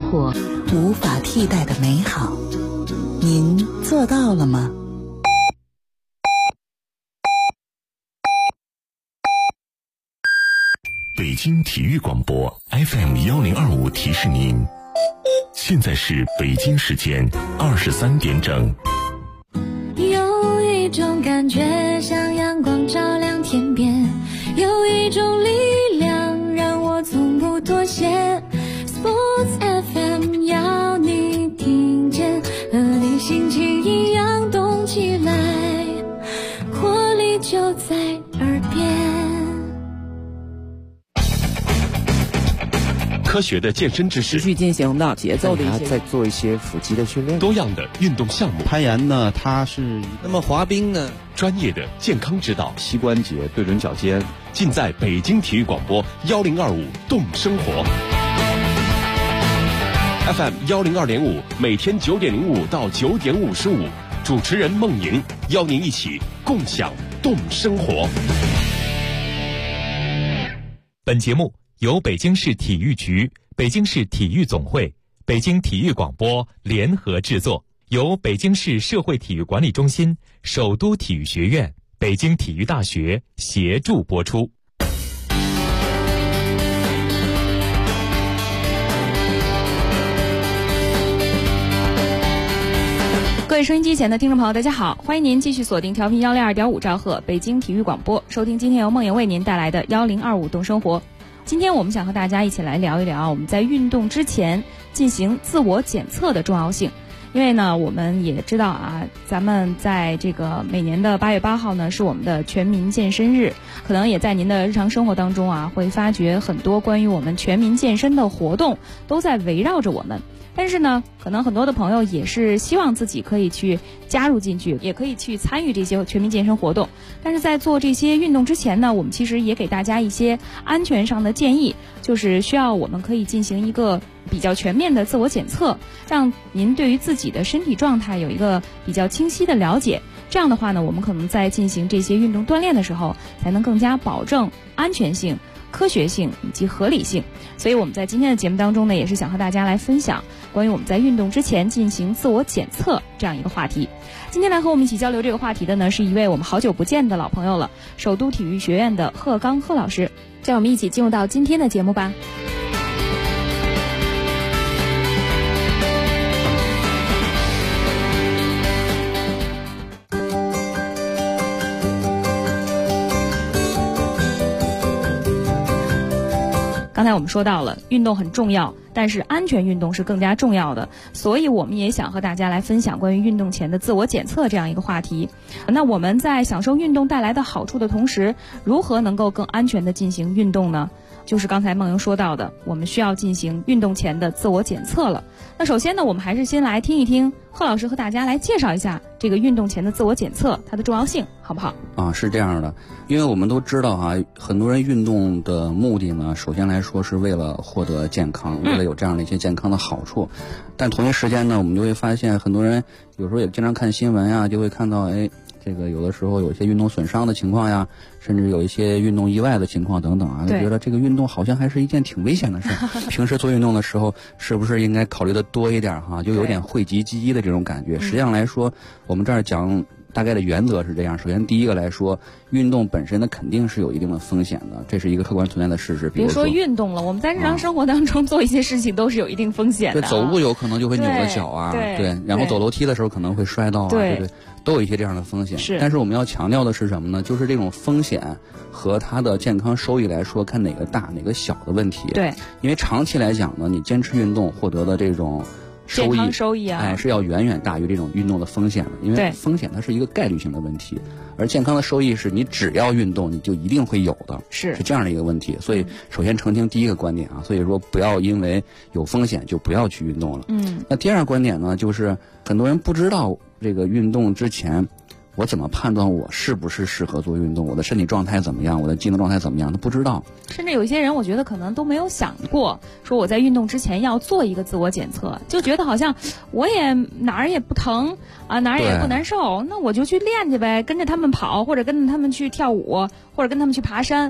活无法替代的美好。您做到了吗？ 北京体育广播 FM1025 提示您，现在是北京时间23点整。 有一种感觉像阳光照亮天边，有一种力量让我从不妥协。 Sports FM 要你听见，和你心情一样动起来，活力就在耳边。 科学的健身知识， 持续进行的节奏的一些， 再做一些腹肌的训练， 多样的运动项目。 攀岩呢，它是那么滑冰呢， 专业的健康指导， 膝关节、对准脚尖， 尽在北京体育广播1025动生活 FM102.5，每天9点05到9点55，主持人孟莹邀您一起共享动生活。 本节目由北京市体育局、北京市体育总会、北京体育广播联合制作，由北京市社会体育管理中心、首都体育学院、北京体育大学协助播出。 各位收音机前的听众朋友，大家好，欢迎您继续锁定调频102.5兆赫北京体育广播，收听今天由梦莹为您带来的1025动生活。今天我们想和大家一起来聊一聊我们在运动之前进行自我检测的重要性。因为呢，我们也知道啊，咱们在这个每年的8月8号呢是我们的全民健身日，可能也在您的日常生活当中啊，会发觉很多关于我们全民健身的活动都在围绕着我们。但是呢，可能很多的朋友也是希望自己可以去加入进去，也可以去参与这些全民健身活动。但是在做这些运动之前呢，我们其实也给大家一些安全上的建议，就是需要我们可以进行一个比较全面的自我检测，让您对于自己的身体状态有一个比较清晰的了解。这样的话呢，我们可能在进行这些运动锻炼的时候，才能更加保证安全性、科学性以及合理性。所以我们在今天的节目当中呢，也是想和大家来分享关于我们在运动之前进行自我检测这样一个话题。今天来和我们一起交流这个话题的呢，是一位我们好久不见的老朋友了，首都体育学院的贺刚贺老师。让我们一起进入到今天的节目吧。刚才我们说到了运动很重要，但是安全运动是更加重要的，所以我们也想和大家来分享关于运动前的自我检测这样一个话题。那我们在享受运动带来的好处的同时，如何能够更安全地进行运动呢？就是刚才梦莹说到的，我们需要进行运动前的自我检测了。那首先呢，我们还是先来听一听贺老师和大家来介绍一下这个运动前的自我检测它的重要性，好不好？ 是这样的，因为我们都知道很多人运动的目的呢，首先来说是为了获得健康，为了有这样的一些健康的好处。但同一时间呢，我们就会发现很多人有时候也经常看新闻呀，就会看到这个有的时候有一些运动损伤的情况呀，甚至有一些运动意外的情况等等啊，就觉得这个运动好像还是一件挺危险的事。平时做运动的时候，是不是应该考虑的多一点就有点讳疾忌医的这种感觉。实际上来说，我们这儿讲大概的原则是这样。首先第一个来说，运动本身呢肯定是有一定的风险的，这是一个客观存在的事实。比如说运动了，我们在日常生活当中做一些事情都是有一定风险的。 对，走路有可能就会扭了脚啊，对，然后走楼梯的时候可能会摔到啊，对，都有一些这样的风险。但是我们要强调的是什么呢？就是这种风险和它的健康收益来说，看哪个大哪个小的问题。 对， 因为长期来讲呢，你坚持运动获得的这种健康收益啊， 是要远远大于这种运动的风险的。因为风险它是一个概率性的问题，而健康的收益是你只要运动你就一定会有的，是这样的一个问题。所以首先澄清第一个观点啊，所以说不要因为有风险就不要去运动了。那第二个观点呢，就是很多人不知道这个运动之前我怎么判断我是不是适合做运动，我的身体状态怎么样，我的机能状态怎么样，他不知道。 甚至有一些人我觉得可能都没有想过说我在运动之前要做一个自我检测，就觉得好像我也哪儿也不疼啊，哪儿也不难受，那我就去练去呗，跟着他们跑，或者跟着他们去跳舞，或者跟他们去爬山，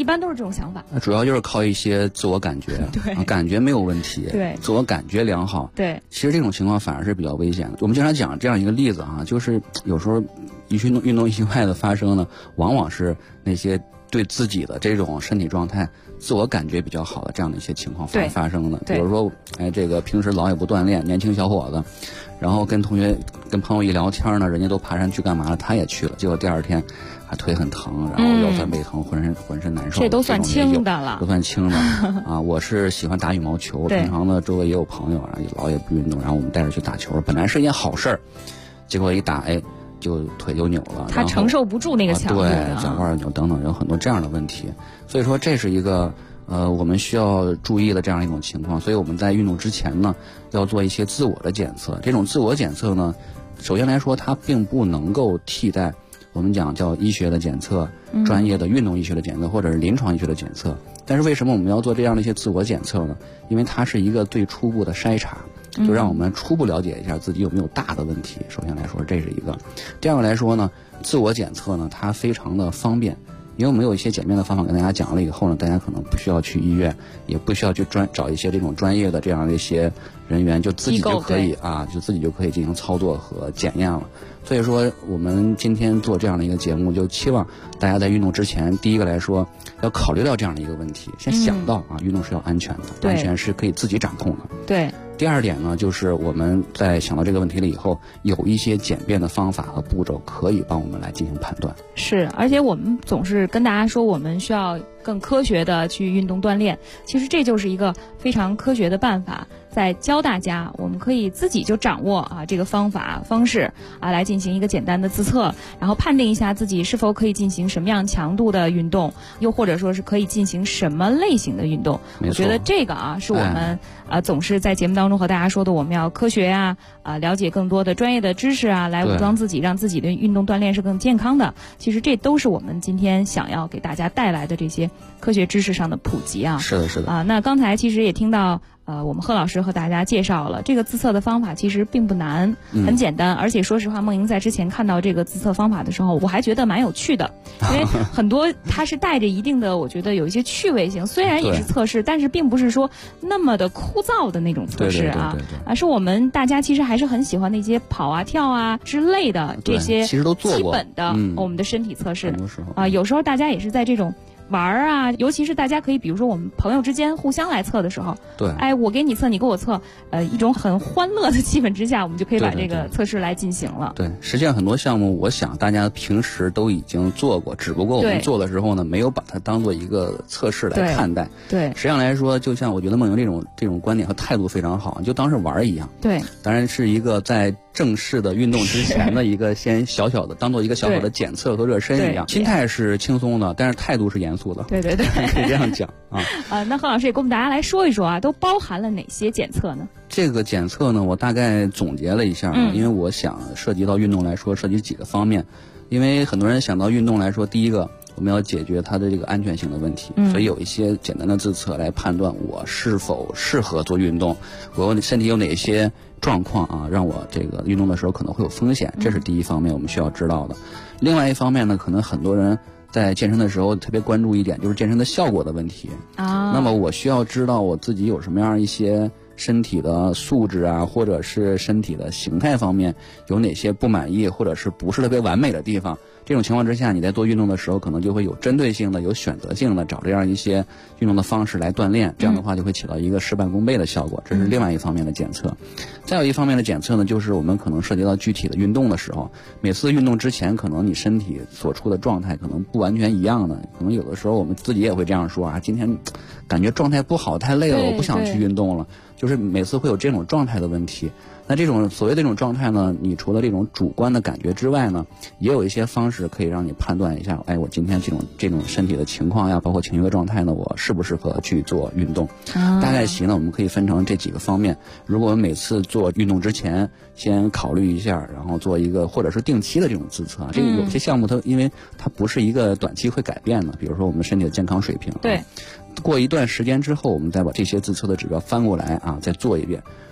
一般都是这种想法。 主要就是靠一些自我感觉， 对， 感觉没有问题， 对， 自我感觉良好， 对。 其实这种情况反而是比较危险的。我们经常讲这样一个例子啊，就是有时候运动意外的发生呢，往往是那些对自己的这种身体状态自我感觉比较好的这样的一些情况发生的。比如说，这个平时老也不锻炼，年轻小伙子，然后跟朋友一聊天呢，人家都爬山去干嘛了，他也去了，结果第二天腿很疼，然后腰酸背疼，浑身难受。 这都算轻的了， 都算轻的啊！我是喜欢打羽毛球，平常呢周围也有朋友，然后老也不运动，然后我们带着去打球，本来是一件好事儿，结果一打就腿就扭了， 他承受不住那个强度， 对，脚腕扭等等，有很多这样的问题。所以说这是一个我们需要注意的这样一种情况。所以我们在运动之前呢，要做一些自我的检测。这种自我检测呢，首先来说，它并不能够替代我们讲叫医学的检测、专业的运动医学的检测或者是临床医学的检测。但是为什么我们要做这样的一些自我检测呢？因为它是一个最初步的筛查。就让我们初步了解一下自己有没有大的问题。首先来说，这是一个。第二个来说呢，自我检测呢，它非常的方便，因为我们有一些简便的方法跟大家讲了以后呢，大家可能不需要去医院，也不需要去找一些这种专业的这样的一些人员，就自己就可以就自己就可以进行操作和检验了。所以说，我们今天做这样的一个节目，就期望大家在运动之前，第一个来说要考虑到这样的一个问题，先想到运动是要安全的，安全是可以自己掌控的。 对。 第二点呢，就是我们在想到这个问题了以后，有一些简便的方法和步骤可以帮我们来进行判断。 是，而且我们总是跟大家说，我们需要更科学的去运动锻炼。其实这就是一个非常科学的办法，在教大家，我们可以自己就掌握这个方式来进行一个简单的自测，然后判定一下自己是否可以进行什么样强度的运动，又或者说是可以进行什么类型的运动。我觉得这个是我们总是在节目当中和大家说的，我们要科学了解更多的专业的知识来武装自己，让自己的运动锻炼是更健康的。其实这都是我们今天想要给大家带来的这些科学知识上的普及是的，是的。 那刚才其实也听到我们贺老师和大家介绍了这个自测的方法，其实并不难，很简单。而且说实话，梦莹在之前看到这个自测方法的时候，我还觉得蛮有趣的，因为很多它是带着一定的，我觉得有一些趣味性。虽然也是测试，但是并不是说那么的枯燥的那种测试是我们大家其实还是很喜欢那些跑跳之类的这些其实都做过基本的我们的身体测试。 很多时候有时候大家也是在这种玩尤其是大家可以比如说我们朋友之间互相来测的时候， 对， 我给你测，你给我测，一种很欢乐的气氛之下，我们就可以把这个测试来进行了。 对，实际上很多项目，我想大家平时都已经做过，只不过我们做的时候呢，没有把它当做一个测试来看待。 对， 实际上来说，就像我觉得梦莹这种观点和态度非常好，就当是玩一样。 对， 当然是一个在正式的运动之前的一个先小小的当做一个小小的检测和热身一样，心态是轻松的，但是态度是严肃的。 对对对， 可以这样讲那贺老师也跟我们大家来说一说都包含了哪些检测呢？ 这个检测呢，我大概总结了一下因为我想涉及到运动来说，涉及几个方面。因为很多人想到运动来说，第一个我们要解决它的这个安全性的问题，所以有一些简单的自测来判断我是否适合做运动，我身体有哪些状况让我这个运动的时候可能会有风险，这是第一方面我们需要知道的。另外一方面呢，可能很多人在健身的时候特别关注一点，就是健身的效果的问题那么我需要知道我自己有什么样一些身体的素质或者是身体的形态方面有哪些不满意或者是不是特别完美的地方。这种情况之下，你在做运动的时候可能就会有针对性的有选择性的找这样一些运动的方式来锻炼，这样的话就会起到一个事半功倍的效果，这是另外一方面的检测。再有一方面的检测呢，就是我们可能涉及到具体的运动的时候，每次运动之前可能你身体所处的状态可能不完全一样的，可能有的时候我们自己也会这样说今天感觉状态不好，太累了，我不想去运动了，就是每次会有这种状态的问题。那这种所谓的这种状态呢，你除了这种主观的感觉之外呢，也有一些方式可以让你判断一下，我今天这种身体的情况包括情绪的状态呢，我适不适合去做运动。大概其呢，我们可以分成这几个方面。如果我们每次做运动之前先考虑一下，然后做一个或者是定期的这种自测这个有些项目它因为它不是一个短期会改变的，比如说我们身体的健康水平， 对， 过一段时间之后，我们再把这些自测的指标翻过来再做一遍。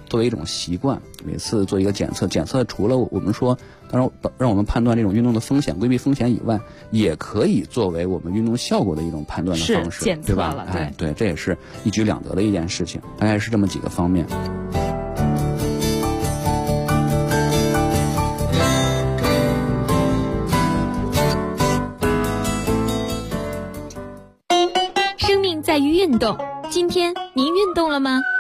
作为一种习惯，每次做一个检测，检测除了我们说当然让我们判断这种运动的风险、规避风险以外，也可以作为我们运动效果的一种判断的方式， 检测了， 对吧？哎，对，这也是一举两得的一件事情，大概是这么几个方面。 生命在于运动，今天您运动了吗？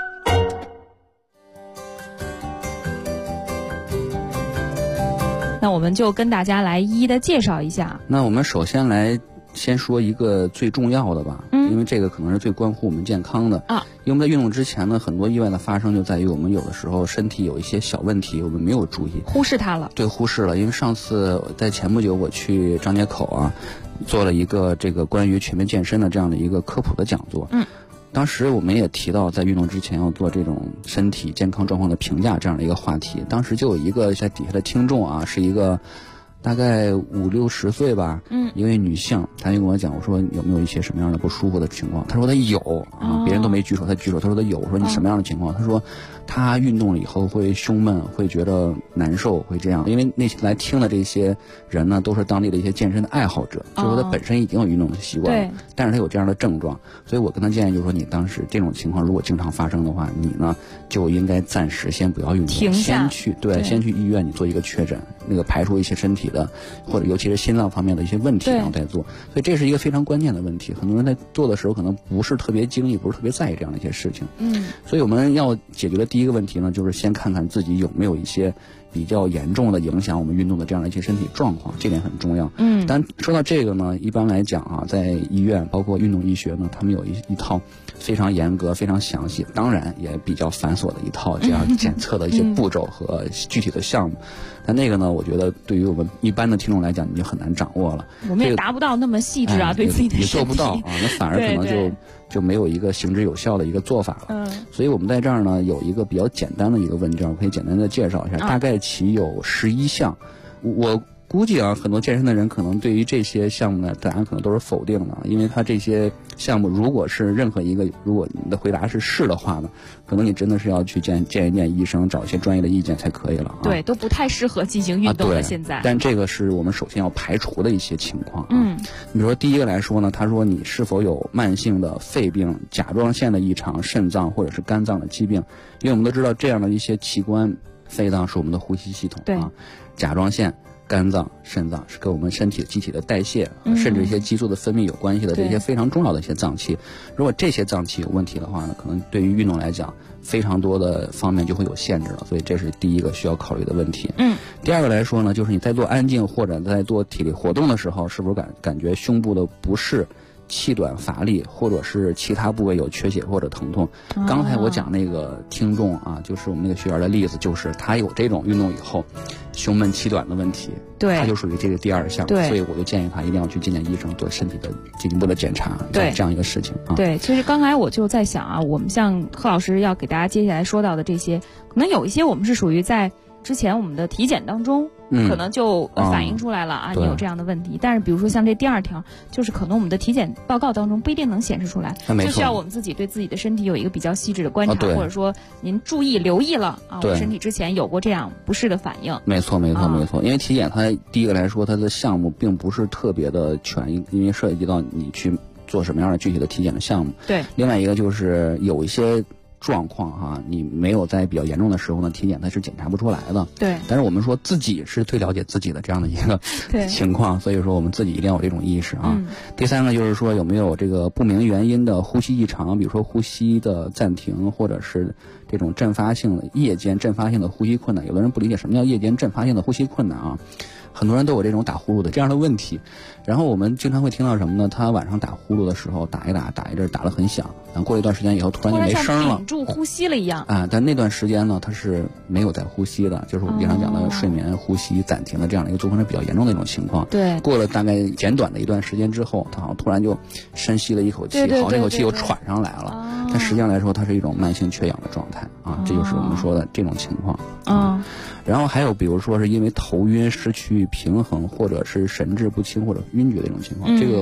那我们就跟大家来一一的介绍一下。 那我们首先先说一个最重要的吧，因为这个可能是最关乎我们健康的啊。因为我们在运动之前呢，很多意外的发生就在于我们有的时候身体有一些小问题，我们没有注意， 忽视它了。 对，忽视了。因为上次在前不久我去张家口啊，做了一个这个关于全面健身的这样的一个科普的讲座。当时我们也提到，在运动之前要做这种身体健康状况的评价这样的一个话题。当时就有一个在底下的听众啊，是一个大概50-60岁吧，一位女性，她就跟我讲，我说有没有一些什么样的不舒服的情况？她说她有啊，别人都没举手，她举手，她说她有。我说你什么样的情况？她说她运动了以后会胸闷，会觉得难受，会这样。因为那些来听的这些人呢，都是当地的一些健身的爱好者，所以说她本身已经有运动的习惯了，但是她有这样的症状，所以我跟她建议就是说，你当时这种情况如果经常发生的话，你呢就应该暂时先不要运动， 停下， 先去医院你做一个确诊，那个排除一些身体的或者尤其是心脏方面的一些问题，然后再做。所以这是一个非常关键的问题，很多人在做的时候可能不是特别精力，不是特别在意这样的一些事情。所以我们要解决的第一个问题呢，就是先看看自己有没有一些比较严重的影响我们运动的这样的一些身体状况，这点很重要。但说到这个呢，一般来讲啊，在医院包括运动医学呢，他们有一套非常严格、非常详细，当然也比较繁琐的一套这样检测的一些步骤和具体的项目。但那个呢，我觉得对于我们一般的听众来讲，你就很难掌握了。 我们也达不到那么细致啊，对自己的身体也做不到啊，那反而可能就没有一个行之有效的一个做法了。所以我们在这儿呢有一个比较简单的一个问卷，我可以简单的介绍一下，大概其有11项。我估计啊，很多健身的人可能对于这些项目呢，答案可能都是否定的，因为他这些项目如果是任何一个，如果你的回答是是的话呢，可能你真的是要去见一见医生，找一些专业的意见才可以了。 对，都不太适合进行运动了。现在， 但这个是我们首先要排除的一些情况啊。你比如说第一个来说呢，他说你是否有慢性的肺病、甲状腺的异常、肾脏或者是肝脏的疾病？因为我们都知道这样的一些器官，肺脏是我们的呼吸系统啊，甲状腺、肝脏、肾脏是跟我们身体机体的代谢，甚至一些激素的分泌有关系的这些非常重要的一些脏器。如果这些脏器有问题的话呢，可能对于运动来讲，非常多的方面就会有限制了。所以这是第一个需要考虑的问题。第二个来说呢，就是你在做安静或者在做体力活动的时候，是不是感觉胸部的不适、气短乏力，或者是其他部位有缺血或者疼痛？刚才我讲那个听众啊，就是我们那个学员的例子，就是他有这种运动以后胸闷气短的问题，他就属于这个第二项。所以我就建议他一定要去见医生，做身体的进一步的检查，这样一个事情啊。 对，其实刚才我就在想啊，我们像贺老师要给大家接下来说到的这些，可能有一些我们是属于在之前我们的体检当中可能就反映出来了啊，你有这样的问题。但是比如说像这第二条，就是可能我们的体检报告当中不一定能显示出来，就需要我们自己对自己的身体有一个比较细致的观察，或者说您注意留意了啊，我身体之前有过这样不适的反应。 没错。因为体检它第一个来说，它的项目并不是特别的全，因为涉及到你去做什么样的具体的体检的项目。另外一个就是有一些状况哈，你没有在比较严重的时候呢，体检它是检查不出来的。但是我们说自己是最了解自己的这样的一个情况，所以说我们自己一定要有这种意识啊。第三个就是说有没有这个不明原因的呼吸异常，比如说呼吸的暂停，或者是这种阵发性的夜间阵发性的呼吸困难。有的人不理解什么叫夜间阵发性的呼吸困难啊。很多人都有这种打呼噜的这样的问题，然后我们经常会听到什么呢？他晚上打呼噜的时候打一阵打得很响，然后过一段时间以后突然就没声了， 屏住呼吸了一样啊。但那段时间呢，他是没有在呼吸的，就是我们经常讲的睡眠呼吸暂停的这样的一个组合是比较严重的一种情况。过了大概简短的一段时间之后，他好像突然就深吸了一口气，好像这口气又喘上来了。但实际上来说，它是一种慢性缺氧的状态啊，这就是我们说的这种情况啊。然后还有比如说是因为头晕、失去平衡，或者是神志不清或者晕厥的一种情况，这个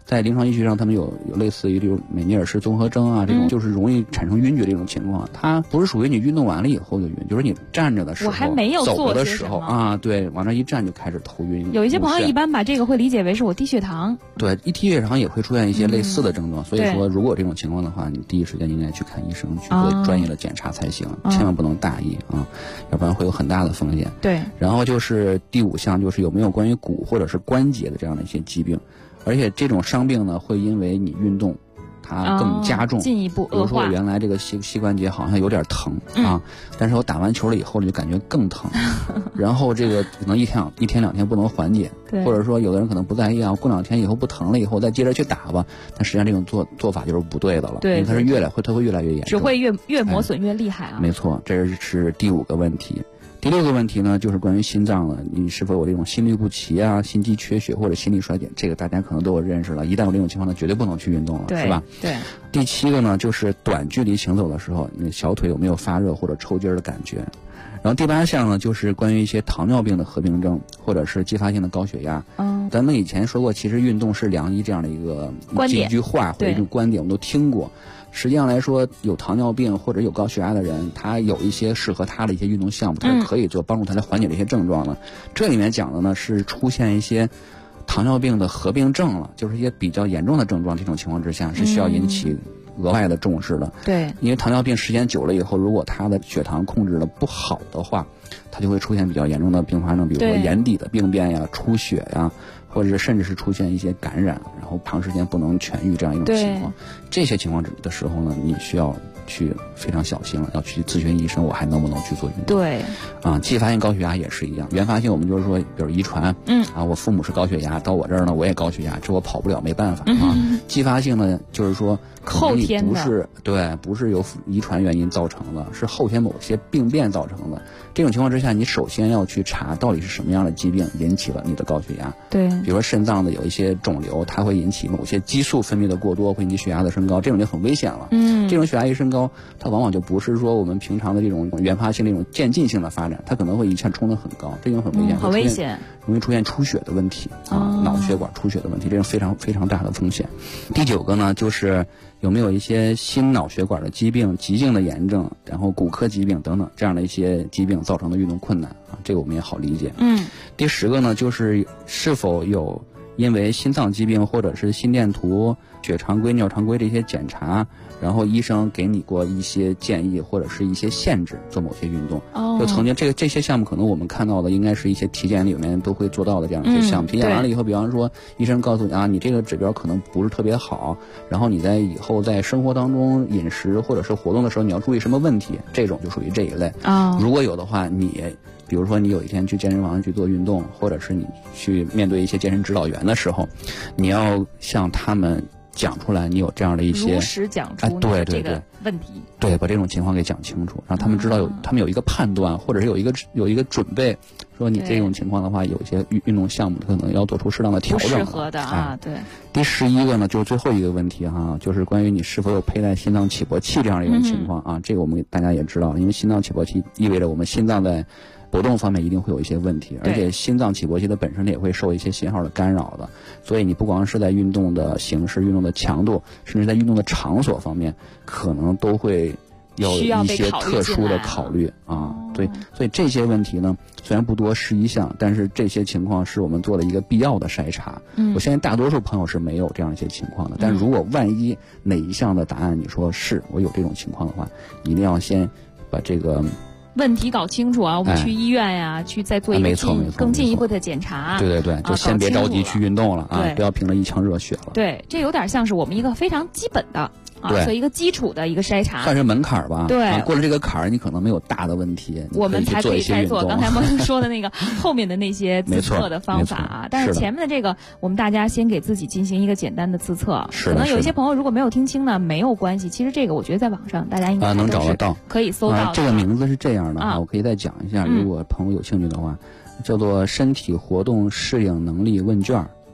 在临床医学上，他们有类似于这种美尼尔氏综合征啊，这种就是容易产生晕厥这种情况。它不是属于你运动完了以后就晕，就是你站着的时候， 我还没有走的时候啊，对，往那一站就开始头晕。 有一些朋友一般把这个会理解为是我低血糖。 对，一低血糖也会出现一些类似的症状，所以说如果有这种情况的话，你第一时间应该去看医生，去做专业的检查才行，千万不能大意啊，要不然会有很大的风险。 对， 然后就是第5项，就是有没有关于骨或者是关节的这样的一些疾病，而且这种伤病呢，会因为你运动它更加重， 进一步恶化。 比如说原来这个膝关节好像有点疼啊，但是我打完球了以后就感觉更疼，然后这个可能一天2天不能缓解，或者说有的人可能不在意啊，过2天以后不疼了以后再接着去打吧，但实际上这种做法就是不对的了，因为它是它会越来越严重， 只会越磨损越厉害啊。 没错，这是第5个问题。第6个问题呢，就是关于心脏了，你是否有这种心律不齐啊、心肌缺血或者心力衰竭，这个大家可能都有认识了。一旦有这种情况呢，绝对不能去运动了，是吧？ 对。 第7个呢，就是短距离行走的时候，你小腿有没有发热或者抽筋的感觉？然后第8项呢，就是关于一些糖尿病的合并症，或者是继发性的高血压。咱们以前说过，其实运动是良医这样的一个一句话或者一种观点，我们都听过。实际上来说，有糖尿病或者有高血压的人，他有一些适合他的一些运动项目，他是可以做帮助他来缓解这些症状的。这里面讲的呢是出现一些糖尿病的合并症了，就是一些比较严重的症状，这种情况之下是需要引起额外的重视的。 对， 因为糖尿病时间久了以后，如果他的血糖控制的不好的话，他就会出现比较严重的并发症，比如说眼底的病变呀、出血呀，或者是甚至是出现一些感染，然后长时间不能痊愈这样一种情况。这些情况的时候呢，你需要去非常小心了，要去咨询医生，我还能不能去做运动？ 对， 继发性高血压也是一样。原发性我们就是说，比如遗传，我父母是高血压，到我这儿呢我也高血压，这我跑不了，没办法啊。继发性呢，就是说后天不是由遗传原因造成的，是后天某些病变造成的。这种情况之下，你首先要去查到底是什么样的疾病引起了你的高血压。 对， 比如说肾脏的有一些肿瘤，它会引起某些激素分泌的过多，会引起血压的升高，这种就很危险了。这种血压一升高，它往往就不是说我们平常的这种原发性这种渐进性的发展，它可能会一下冲得很高，这种很危险， 很危险， 容易出现出血的问题脑血管出血的问题，这是非常非常大的风险。第9个呢，就是有没有一些心脑血管的疾病、急性的炎症，然后骨科疾病等等这样的一些疾病造成的运动困难啊，这个我们也好理解。第10个呢，就是是否有因为心脏疾病或者是心电图、血常规、尿常规这些检查，然后医生给你过一些建议或者是一些限制做某些运动。就曾经这些项目可能我们看到的应该是一些体检里面都会做到的这样一些项目。体检完了以后，比方说医生告诉你你这个指标可能不是特别好，然后你在以后在生活当中饮食或者是活动的时候你要注意什么问题，这种就属于这一类。如果有的话，你比如说你有一天去健身房去做运动，或者是你去面对一些健身指导员的时候，你要向他们讲出来，你有这样的一些如实讲出这个问题， 对，把这种情况给讲清楚，让他们知道他们有一个判断，或者是有一个准备，说你这种情况的话，有一些运动项目可能要做出适当的调整， 不适合的对。 第11个呢，就是最后一个问题就是关于你是否有佩戴心脏起搏器这样的一种情况这个我们大家也知道，因为心脏起搏器意味着我们心脏在搏动方面一定会有一些问题，而且心脏起搏器的本身也会受一些信号的干扰的，所以你不光是在运动的形式、运动的强度，甚至在运动的场所方面，可能都会有一些特殊的考虑对，所以这些问题呢，虽然不多11项，但是这些情况是我们做了一个必要的筛查。我相信大多数朋友是没有这样一些情况的，但如果万一哪一项的答案你说是我有这种情况的话，一定要先把这个问题搞清楚我们去医院呀，去再做一个更进一步的检查。 对，就先别着急去运动了不要凭着一腔热血了。 对，这有点像是我们一个非常基本的做一个基础的一个筛查， 算是门槛吧。 对， 过了这个坎儿，你可能没有大的问题， 我们才可以再做刚才梦说的那个后面的那些自测的方法但是前面的这个，我们大家先给自己进行一个简单的自测。可能有一些朋友如果没有听清呢，没有关系。其实这个我觉得在网上大家应该能找得到， 可以搜到。 这个名字是这样的我可以再讲一下，如果朋友有兴趣的话，叫做身体活动适应能力问卷。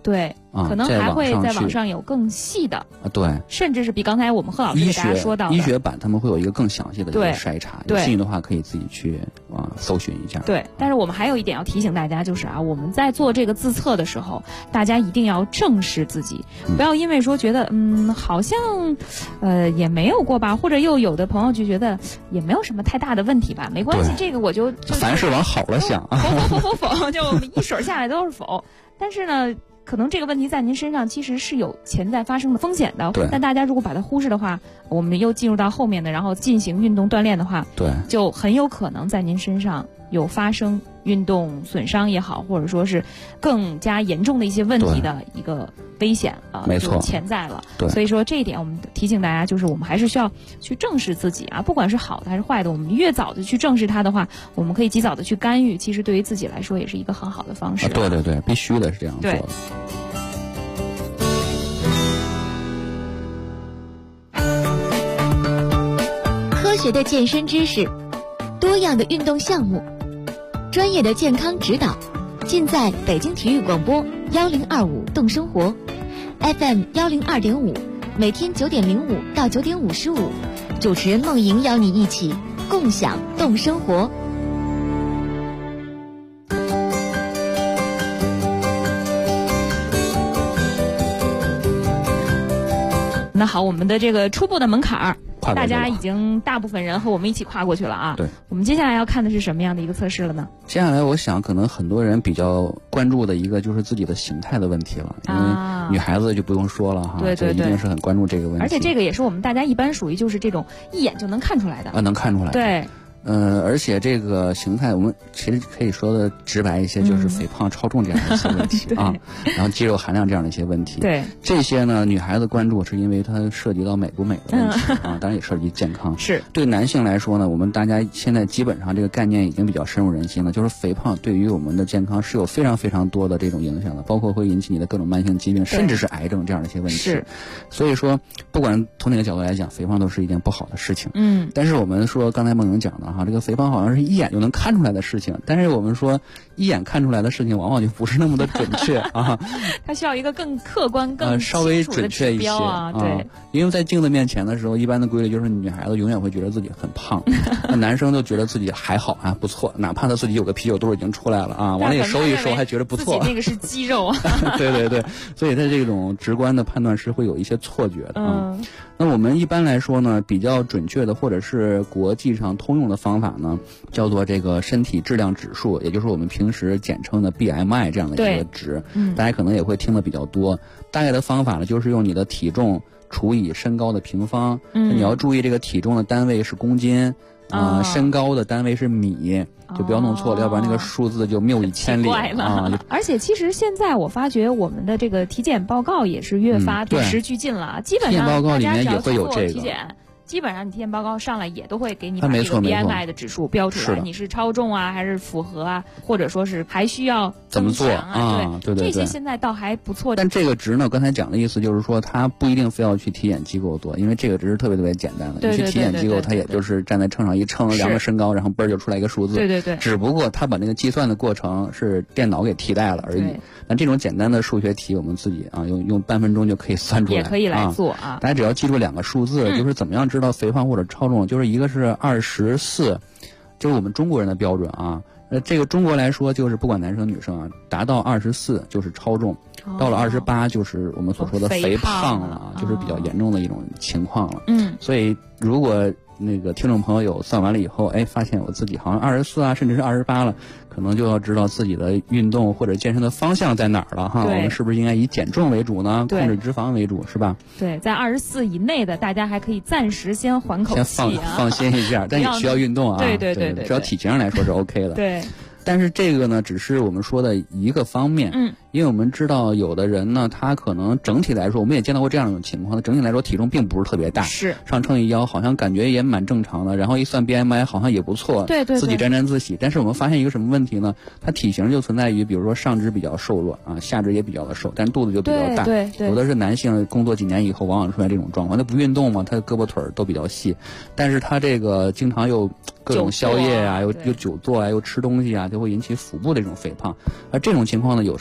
对。可能还会在网上有更细的对， 甚至是比刚才我们贺老师给大家说到的医学版，他们会有一个更详细的一个筛查。 对， 有兴趣的话可以自己去搜寻一下。 对，但是我们还有一点要提醒大家，就是我们在做这个自测的时候，大家一定要正视自己，不要因为说觉得好像也没有过吧，或者又有的朋友就觉得也没有什么太大的问题吧，没关系，这个我就凡事往好了想， 否，就一水下来都是否。但是呢，可能这个问题在您身上其实是有潜在发生的风险的，但大家如果把它忽视的话，我们又进入到后面的，然后进行运动锻炼的话， 对， 就很有可能在您身上有发生运动损伤也好，或者说是更加严重的一些问题的一个危险没错， 潜在了。 对， 所以说这一点我们提醒大家，就是我们还是需要去正视自己不管是好的还是坏的，我们越早的去正视它的话，我们可以及早的去干预，其实对于自己来说也是一个很好的方式。 对对对，必须的是这样做的。 科学的健身知识，多样的运动项目，专业的健康指导，尽在北京体育广播1025动生活 FM 102.5，每天9:05到9:55，主持人梦莹邀你一起共享动生活。 那好，我们的这个初步的门槛儿，大家已经大部分人和我们一起跨过去了对， 我们接下来要看的是什么样的一个测试了呢？ 接下来我想可能很多人比较关注的一个就是自己的形态的问题了，因为女孩子就不用说了哈， 对， 一定是很关注这个问题。 而且这个也是我们大家一般属于就是这种一眼就能看出来的能看出来。 对。 而且这个形态，我们其实可以说的直白一些，就是肥胖、超重这样的一些问题然后肌肉含量这样的一些问题。 对， 这些呢，女孩子关注是因为它涉及到美不美的问题当然也涉及健康。 是对男性来说呢，我们大家现在基本上这个概念已经比较深入人心了，就是肥胖对于我们的健康是有非常非常多的这种影响的，包括会引起你的各种慢性疾病，甚至是癌症这样的一些问题。 是， 所以说，不管从哪个角度来讲，肥胖都是一件不好的事情。但是我们说，刚才梦莹讲的这个肥胖好像是一眼就能看出来的事情，但是我们说一眼看出来的事情往往就不是那么的准确它需要一个更客观、更稍微准确一些对， 因为在镜子面前的时候，一般的规律就是女孩子永远会觉得自己很胖，那男生就觉得自己还好不错，哪怕他自己有个啤酒肚已经出来了往那里收一收还觉得不错， 自己那个是肌肉对对对，所以他这种直观的判断是会有一些错觉的那我们一般来说呢，比较准确的或者是国际上通用的方法呢，叫做这个身体质量指数，也就是我们平时简称的 BMI 这样的一个值。大家可能也会听得比较多。大概的方法呢，就是用你的体重除以身高的平方。你要注意这个体重的单位是公斤，身高的单位是米。就不要弄错了，要不然那个数字就谬以千里而且其实现在我发觉我们的这个体检报告也是越发与时俱进了，基本上体检报告里面也会有这个。 基本上你体检报告上来也都会给你把这个 BMI 的指数标出来，你是超重还是符合或者说是还需要怎么做对， 这些现在倒还不错。 但这个值呢，刚才讲的意思就是说，它不一定非要去体检机构做，因为这个值是特别特别简单的。你去体检机构，它也就是站在秤上一称，量个身高，然后嘣就出来一个数字。 对。 只不过它把那个计算的过程是电脑给替代了而已。那这种简单的数学题，我们自己用半分钟就可以算出来， 也可以来做大家只要记住2个数字，就是怎么样知道肥胖或者超重，就是一个是24，就是我们中国人的标准这个中国来说，就是不管男生女生达到24就是超重，到了28就是我们所说的肥胖了就是比较严重的一种情况了。所以如果那个听众朋友算完了以后，发现我自己好像24甚至是28了，可能就要知道自己的运动或者健身的方向在哪儿了我们是不是应该以减重为主呢？控制脂肪为主，是吧？ 对，在24以内的，大家还可以暂时先缓口气先放心一下，但也需要运动对， 只要体型上来说是 OK 的。 对。 但是这个呢，只是我们说的一个方面。因为我们知道有的人呢，他可能整体来说，我们也见到过这样一种情况，整体来说体重并不是特别大， 是上称一腰好像感觉也蛮正常的，然后一算 BMI 好像也不错， 对， 自己沾沾自喜。但是我们发现一个什么问题呢？他体型就存在于，比如说上肢比较瘦弱下肢也比较的瘦，但肚子就比较大。 对， 有的是男性工作几年以后，往往出来这种状况，他不运动嘛，他胳膊腿都比较细，但是他这个经常又各种宵夜又久坐又吃东西就会引起腹部的这种肥胖。而这种情况呢，有时候 BMI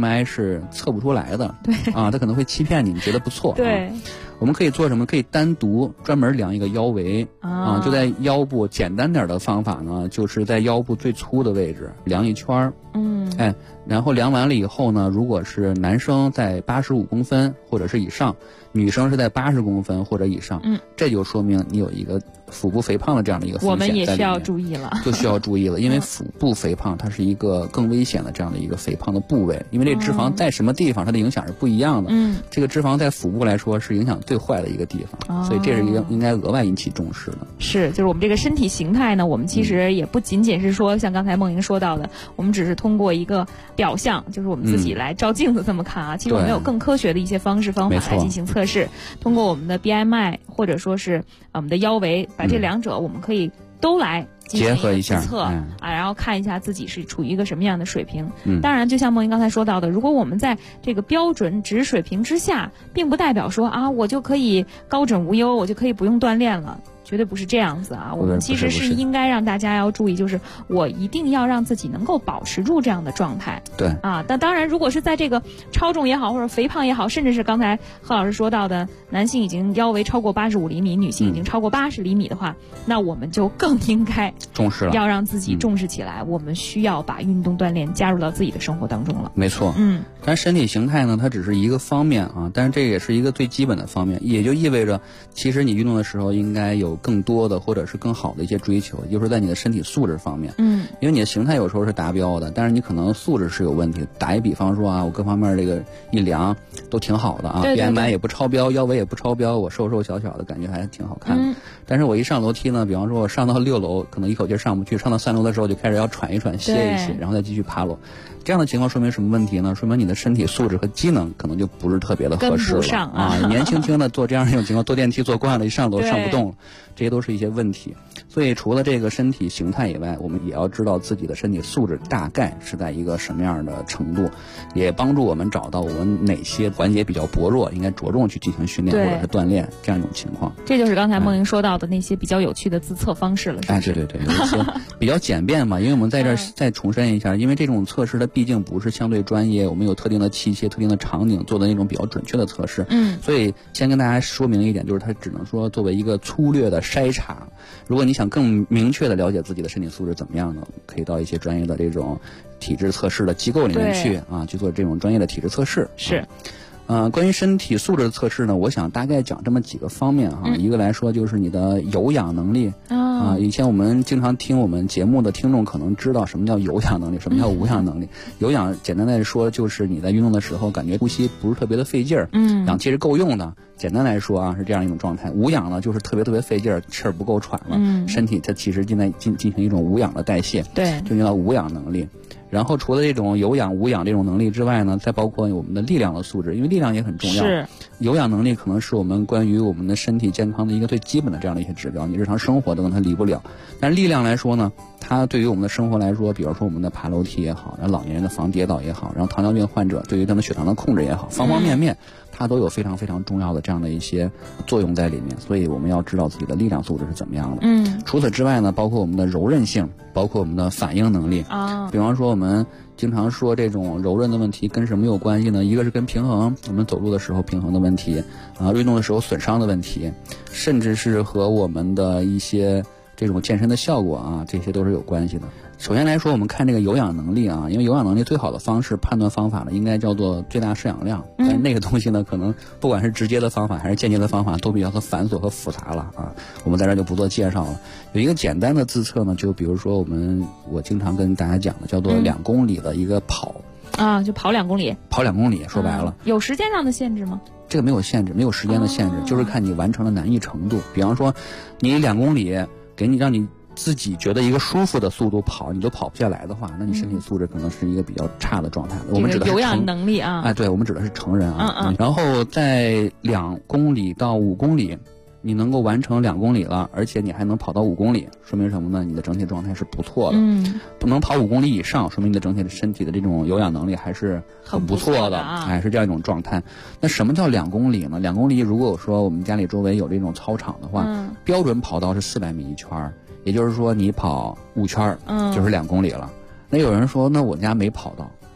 BMI 是测不出来的， 对啊，它可能会欺骗你觉得不错。 对。 我们可以做什么？可以单独专门量一个腰围啊，就在腰部简单点的方法呢，就是在腰部最粗的位置量一圈儿。然后量完了以后呢，如果是男生在85公分或者是以上，女生是在80公分或者以上，这就说明你有一个腹部肥胖的这样的一个风险在里面。 我们也需要注意了， 就需要注意了，因为腹部肥胖它是一个更危险的这样的一个肥胖的部位，因为这脂肪在什么地方它的影响是不一样的。这个脂肪在腹部来说是影响最坏的一个地方，所以这是应该额外引起重视的。 是，就是我们这个身体形态呢，我们其实也不仅仅是说像刚才梦莹说到的，我们只是通过一个表象，就是我们自己来照镜子这么看啊。其实我们有更科学的一些方法来进行测试，通过我们的 BMI 或者说是我们的腰围，把这两者我们可以都来结合一下测然后看一下自己是处于一个什么样的水平。当然就像梦莹刚才说到的，如果我们在这个标准值水平之下，并不代表说我就可以高枕无忧，我就可以不用锻炼了，绝对不是这样子啊。我们其实是应该让大家要注意，就是我一定要让自己能够保持住这样的状态。 对但当然如果是在这个超重也好或者肥胖也好，甚至是刚才贺老师说到的男性已经腰围超过85厘米，女性已经超过80厘米的话，那我们就更应该重视了， 要让自己重视起来。我们需要把运动锻炼加入到自己的生活当中了。 没错。但身体形态呢，它只是一个方面啊，但是这也是一个最基本的方面，也就意味着其实你运动的时候应该有更多的或者是更好的一些追求，就是在你的身体素质方面。因为你的形态有时候是达标的，但是你可能素质是有问题。打一比方说我各方面这个一量都挺好的BMI 也不超标，腰围也不超标，我瘦瘦小小的感觉还挺好看的。但是我一上楼梯呢，比方说我上到6楼可能一口气上不去，上到3楼的时候就开始要喘一喘歇一歇，然后再继续爬楼。这样的情况说明什么问题呢？说明你的身体素质和机能可能就不是特别的合适了年轻轻的做这样一种情况，坐电梯坐惯了，一上楼上不动了，这些都是一些问题。所以除了这个身体形态以外，我们也要知道自己的身体素质大概是在一个什么样的程度，也帮助我们找到我们哪些环节比较薄弱，应该着重去进行训练或者是锻炼这样一种情况。 这就是刚才梦莹说到的那些比较有趣的自测方式了，是不是？ 对，有一些比较简便嘛，因为我们在这儿再重申一下，因为这种测试它毕竟不是相对专业，我们有特定的器械、特定的场景做的那种比较准确的测试。所以先跟大家说明一点，就是它只能说作为一个粗略的筛查。如果你想更明确的了解自己的身体素质怎么样呢，可以到一些专业的这种体质测试的机构里面去去做这种专业的体质测试。 是。 关于身体素质的测试呢，我想大概讲这么几个方面一个来说就是你的有氧能力以前我们经常听我们节目的听众可能知道什么叫有氧能力，什么叫无氧能力。有氧简单来说就是你在运动的时候感觉呼吸不是特别的费劲儿，氧气是够用的，简单来说是这样一种状态。无氧呢就是特别费劲儿，气儿不够喘了，身体它其实进行一种无氧的代谢， 对， 就叫无氧能力。然后除了这种有氧无氧这种能力之外呢，再包括我们的力量的素质，因为力量也很重要。 是。 有氧能力可能是我们关于我们的身体健康的一个最基本的这样的一些指标，你日常生活都跟它离不了。但是力量来说呢，它对于我们的生活来说，比如说我们的爬楼梯也好，然后老年人的防跌倒也好，然后糖尿病患者对于他们血糖的控制也好，方方面面它都有非常重要的这样的一些作用在里面。所以我们要知道自己的力量素质是怎么样的。除此之外呢，包括我们的柔韧性，包括我们的反应能力比方说我们经常说这种柔韧的问题跟什么有关系呢？一个是跟平衡，我们走路的时候平衡的问题运动的时候损伤的问题，甚至是和我们的一些这种健身的效果这些都是有关系的。首先来说，我们看这个有氧能力因为有氧能力最好的方式判断方法呢，应该叫做最大摄氧量。但是那个东西呢，可能不管是直接的方法还是间接的方法，都比较的繁琐和复杂了我们在这就不做介绍了。有一个简单的自测呢，就比如说我经常跟大家讲的，叫做2公里的一个跑就跑2公里。 跑2公里，说白了， 有时间上的限制吗？ 这个没有限制，没有时间的限制，就是看你完成的难易程度。比方说，你2公里让你自己觉得一个舒服的速度跑，你都跑不下来的话，那你身体素质可能是一个比较差的状态。我们指的是有氧能力对，我们指的是成人然后在2公里到5公里，你能够完成2公里了，而且你还能跑到5公里，说明什么呢？你的整体状态是不错的。不能跑5公里以上，说明你的整体的身体的这种有氧能力还是很不错的是这样一种状态。那什么叫2公里呢？2公里如果说我们家里周围有这种操场的话，标准跑道是400米一圈，也就是说你跑5圈就是2公里了。那有人说，那我家没跑道，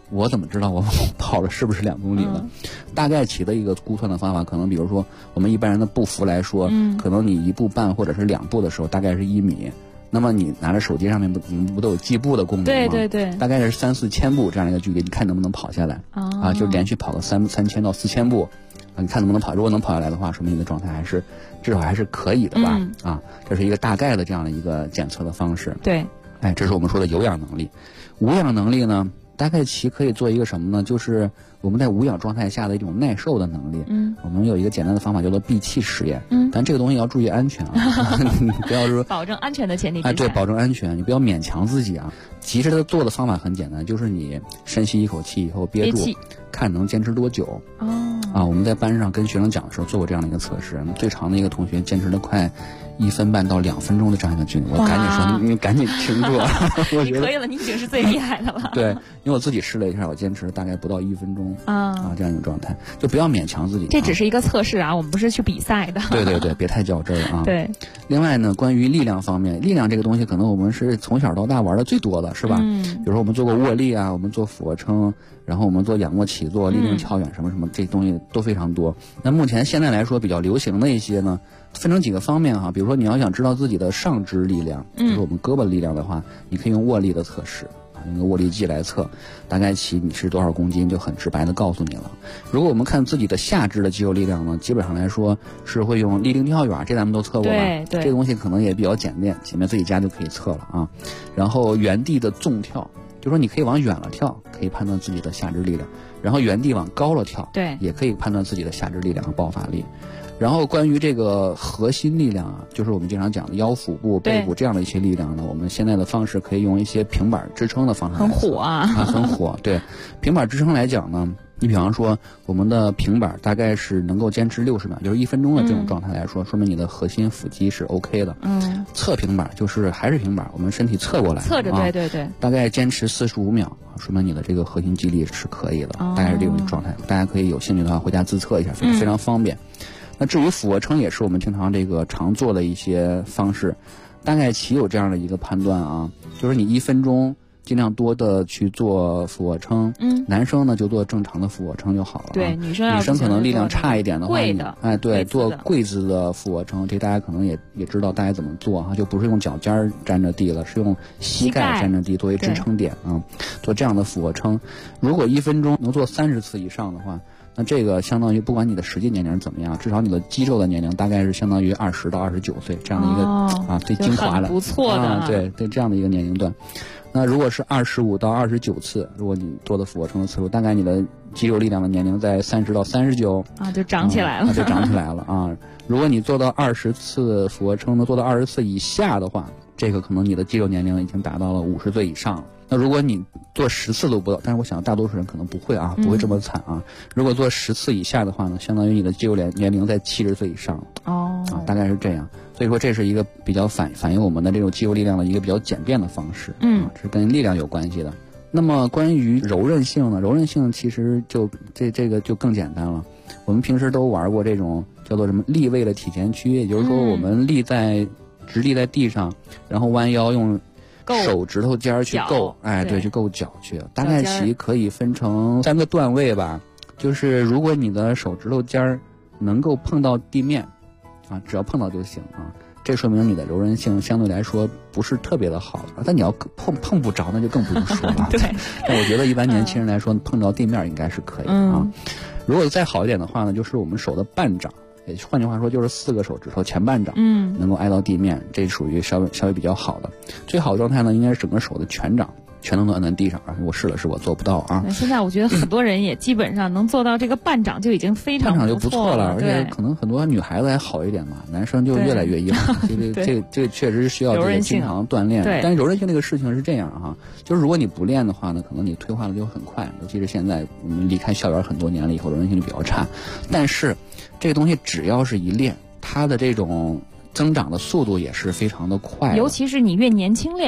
我怎么知道我跑了是不是2公里呢？大概其的一个估算的方法，可能比如说我们一般人的步幅来说，可能你1步半或者是2步的时候，大概是1米。那么你拿着手机上面不都有计步的功能吗？ 对对对， 大概是3-4千步这样一个距离，你看能不能跑下来？啊，就连续跑个3000到4000步，你看能不能跑？如果能跑下来的话，说明你的状态至少还是可以的吧？啊，这是一个大概的这样的一个检测的方式。 对， 哎，这是我们说的有氧能力。无氧能力呢，大概其可以做一个什么呢？就是我们在无氧状态下的一种耐受的能力。我们有一个简单的方法叫做闭气实验。但这个东西要注意安全啊，你不要说保证安全的前提之下。 对，保证安全，你不要勉强自己啊。其实它做的方法很简单，就是你深吸一口气以后憋住，看能坚持多久。我们在班上跟学生讲的时候做过这样的一个测试，最长的一个同学坚持了快1分半到2分钟的这样一个距离，我赶紧说你赶紧停住。我觉得你可以了，你已经是最厉害的了。 对，因为我自己试了一下，我坚持了大概不到1分钟这样一种状态，就不要勉强自己。 这只是一个测试啊，我们不是去比赛的。 对对对，别太较真啊。 对。 另外呢，关于力量方面，力量这个东西可能我们是从小到大玩的最多的，是吧？比如说我们做过握力啊，我们做俯卧撑，然后我们做仰卧起坐、立定跳远什么什么，这东西都非常多。那目前现在来说比较流行的一些呢，分成几个方面哈。比如说你要想知道自己的上肢力量，就是我们胳膊的力量的话，你可以用握力的测试。用个握力计来测，大概其你是多少公斤，就很直白的告诉你了。如果我们看自己的下肢的肌肉力量呢，基本上来说是会用立定跳远，这咱们都测过吧？ 对， 这个东西可能也比较简练，前面自己家就可以测了啊。然后原地的纵跳，就说你可以往远了跳，可以判断自己的下肢力量；然后原地往高了跳， 对， 也可以判断自己的下肢力量和爆发力。然后关于这个核心力量啊，就是我们经常讲的腰腹部、背部这样的一些力量呢，我们现在的方式可以用一些平板支撑的方式来测。 很火啊！ 很火。对，平板支撑来讲呢，你比方说我们的平板大概是能够坚持60秒，就是1分钟的这种状态来说，说明你的核心腹肌是 OK 的。侧平板就是还是平板，我们身体侧过来， 侧着，对对对， 大概坚持45秒，说明你的这个核心肌力是可以的，大概是这种状态。大家可以有兴趣的话回家自测一下，非常方便。那至于俯卧撑也是我们经常常做的一些方式，大概其有这样的一个判断啊，就是你1分钟尽量多的去做俯卧撑，男生呢就做正常的俯卧撑就好了。 对，女生可能力量差一点的话，对，做跪姿的俯卧撑，这大家可能也知道大家怎么做哈，就不是用脚尖沾着地了，是用膝盖沾着地作为支撑点啊，做这样的俯卧撑。如果1分钟能做30次以上的话，那这个相当于不管你的实际年龄怎么样，至少你的肌肉的年龄大概是相当于20到29岁这样的一个最精华的， 不错的对这样的一个年龄段。那如果是25到29次，如果你做的俯卧撑的次数，大概你的肌肉力量的年龄在30到39 就长起来了， 就长起来了啊。如果你做到20次俯卧撑，能做到20次以下的话，这个可能你的肌肉年龄已经达到了50岁以上了。那如果你做10次都不到，但是我想大多数人可能不会啊，不会这么惨啊。如果做10次以下的话呢，相当于你的肌肉年龄在70岁以上大概是这样。所以说这是一个比较反映我们的这种肌肉力量的一个比较简便的方式，这是跟力量有关系的。那么关于柔韧性呢，柔韧性其实就这个就更简单了。我们平时都玩过这种叫做什么立位的体前屈，也就是说我们直立在地上，然后弯腰用手指头尖去够，去够脚去。大概其可以分成3个段位吧，就是如果你的手指头尖能够碰到地面只要碰到就行啊，这说明你的柔韧性相对来说不是特别的好。但你要碰不着，那就更不用说了。 对， 但我觉得一般年轻人来说，碰着地面应该是可以啊。如果再好一点的话呢，就是我们手的半掌。换句话说，就是4个手指头前半掌，能够挨到地面，这属于稍微比较好的。最好的状态呢，应该是整个手的全掌全都能按在地上啊。我试了试，我做不到啊。 现在我觉得很多人也基本上能做到这个半掌就已经非常半掌就不错了，而且可能很多女孩子还好一点嘛，男生就越来越硬。这个确实是需要经常锻炼。但是柔韧性这个事情是这样哈，就是如果你不练的话呢，可能你退化的就很快，尤其是现在我们离开校园很多年了以后，柔韧性就比较差。但是这个东西只要是一练，它的这种增长的速度也是非常的快的， 尤其是你越年轻练，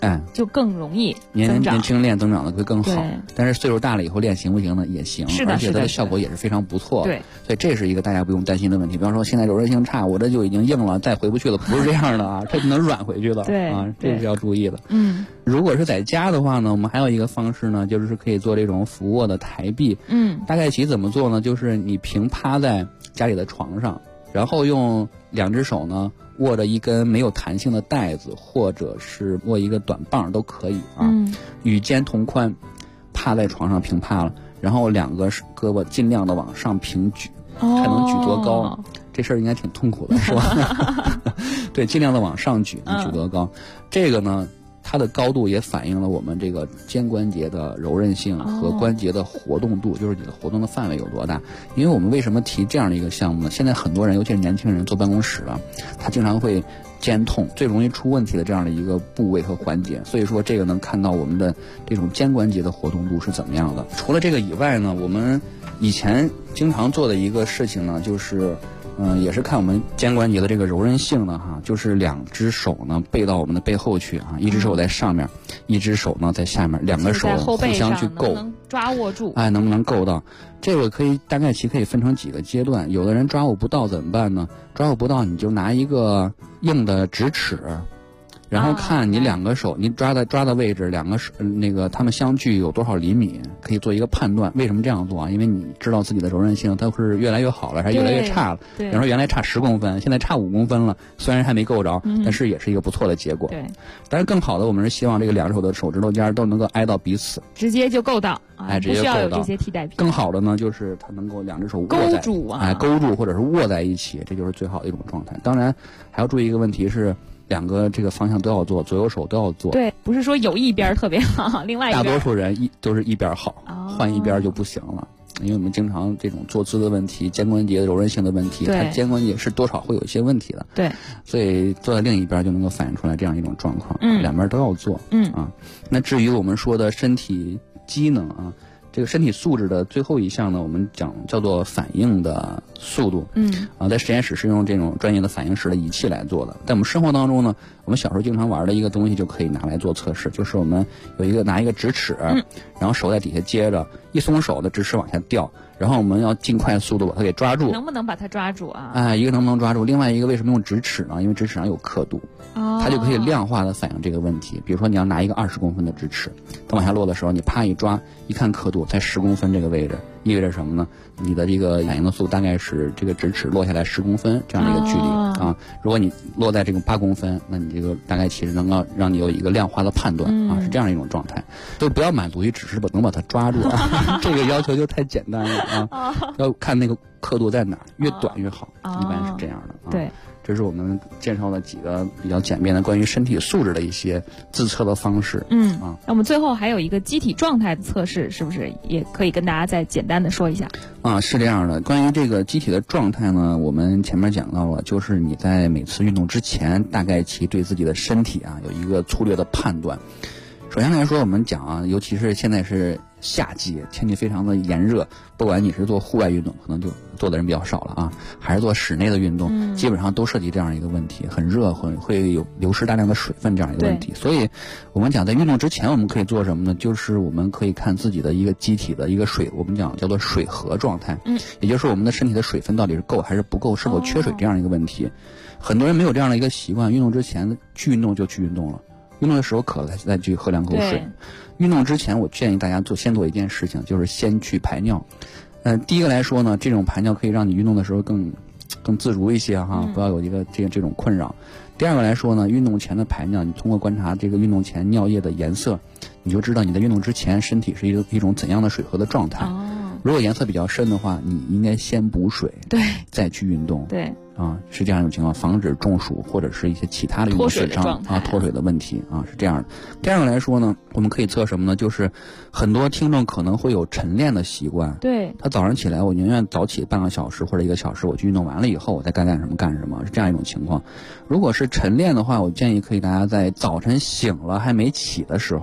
就更容易年轻练增长的会更好。但是岁数大了以后练行不行呢？也行， 是的， 而且它的效果也是非常不错。 对， 所以这是一个大家不用担心的问题。比方说现在柔韧性差，我这就已经硬了，再回不去了，不是这样的啊，它就能软回去了。 对啊，这是要注意的。如果是在家的话呢，我们还有一个方式呢，就是可以做这种俯卧的抬臂。大概其怎么做呢？就是你平趴在家里的床上，然后用2只手呢握着一根没有弹性的带子，或者是握一个短棒都可以啊。与肩同宽，趴在床上平趴了，然后2个胳膊尽量的往上平举，看能举多高。这事儿应该挺痛苦的，是吧？对，尽量的往上举，能举多高？这个呢，它的高度也反映了我们这个肩关节的柔韧性和关节的活动度，就是你的活动的范围有多大。因为我们为什么提这样的一个项目呢？现在很多人，尤其是年轻人坐办公室了，他经常会肩痛，最容易出问题的这样的一个部位和环节。所以说这个能看到我们的这种肩关节的活动度是怎么样的。除了这个以外呢，我们以前经常做的一个事情呢，就是也是看我们肩关节的这个柔韧性呢就是2只手呢背到我们的背后去啊，一只手在上面，一只手呢在下面，2个手互相去够， 能抓握住， 能不能够到？这个大概可以分成几个阶段。有的人抓握不到怎么办呢？抓握不到你就拿一个硬的直尺，然后看你2个手，你抓的位置，2个手它们相距有多少厘米，可以做一个判断。为什么这样做啊？因为你知道自己的柔韧性它是越来越好了，还是越来越差了。比方说原来差10公分，现在差5公分了，虽然还没够着，但是也是一个不错的结果。 对， 但是更好的，我们是希望这个2只手的手指头尖都能够挨到彼此， 直接就够到， 直接不需要有这些替代品。 更好的呢，就是它能够2只手握在勾住或者是握在一起，这就是最好的一种状态。当然还要注意一个问题是，2个这个方向都要做，左右手都要做。 对，不是说有一边特别好，另外一边。 大多数人都是一边好，换一边就不行了。因为我们经常这种坐姿的问题、肩关节的柔韧性的问题，它肩关节是多少会有一些问题的。 对， 所以坐在另一边就能够反映出来这样一种状况。2边都要做。那至于我们说的身体机能啊，这个身体素质的最后一项呢，我们叫做反应的速度。在实验室是用这种专业的反应式的仪器来做的。在我们生活当中呢，我们小时候经常玩的一个东西就可以拿来做测试，就是我们拿一个直尺，然后手在底下接着，一松手的直尺往下掉，然后我们要尽快速度把它给抓住。 能不能把它抓住啊？ 一个能不能抓住，另外一个为什么用直尺呢？因为直尺上有刻度。它就可以量化的反映这个问题。比如说你要拿一个20公分的直尺，等往下落的时候，你啪一抓，一看刻度在10公分这个位置，意味着什么呢？你的这个反应的速度大概是这个直尺落下来10公分这样的一个距离如果你落在这个8公分，那你这个大概其实能够让你有一个量化的判断是这样一种状态。所以不要满足于只是能把它抓住这个要求就太简单了要看那个刻度在哪儿，越短越好，一般是这样的对。 这是我们介绍了几个比较简便的关于身体素质的一些自测的方式。 那我们最后还有一个机体状态的测试，是不是也可以跟大家再简单的说一下？ 是这样的。关于这个机体的状态呢，我们前面讲到了，就是你在每次运动之前，大概其对自己的身体有一个粗略的判断。首先来说，我们讲尤其是现在是夏季，天气非常的炎热，不管你是做户外运动，可能就做的人比较少了还是做室内的运动，基本上都涉及这样一个问题，很热，会有流失大量的水分这样一个问题。所以我们讲在运动之前我们可以做什么呢？就是我们可以看自己的一个机体的一个我们讲叫做水合状态，也就是我们的身体的水分到底是够还是不够，是否缺水这样一个问题。很多人没有这样的一个习惯，运动之前去运动就去运动了，运动的时候渴了再去喝2口水。运动之前我建议大家先做一件事情，就是先去排尿。第一个来说呢，这种排尿可以让你运动的时候更自如一些不要有一个这种困扰。第二个来说呢，运动前的排尿，你通过观察这个运动前尿液的颜色，你就知道你在运动之前身体是一种怎样的水合的状态。如果颜色比较深的话，你应该先补水， 对， 再去运动。 对是这样一种情况，防止中暑或者是一些其他的运动损伤脱水的问题是这样的。第二个来说呢，我们可以测什么呢？就是很多听众可能会有晨练的习惯， 对， 他早上起来我宁愿早起半个小时或者1个小时，我去运动完了以后我再干什么，是这样一种情况。如果是晨练的话，我建议可以大家在早晨醒了还没起的时候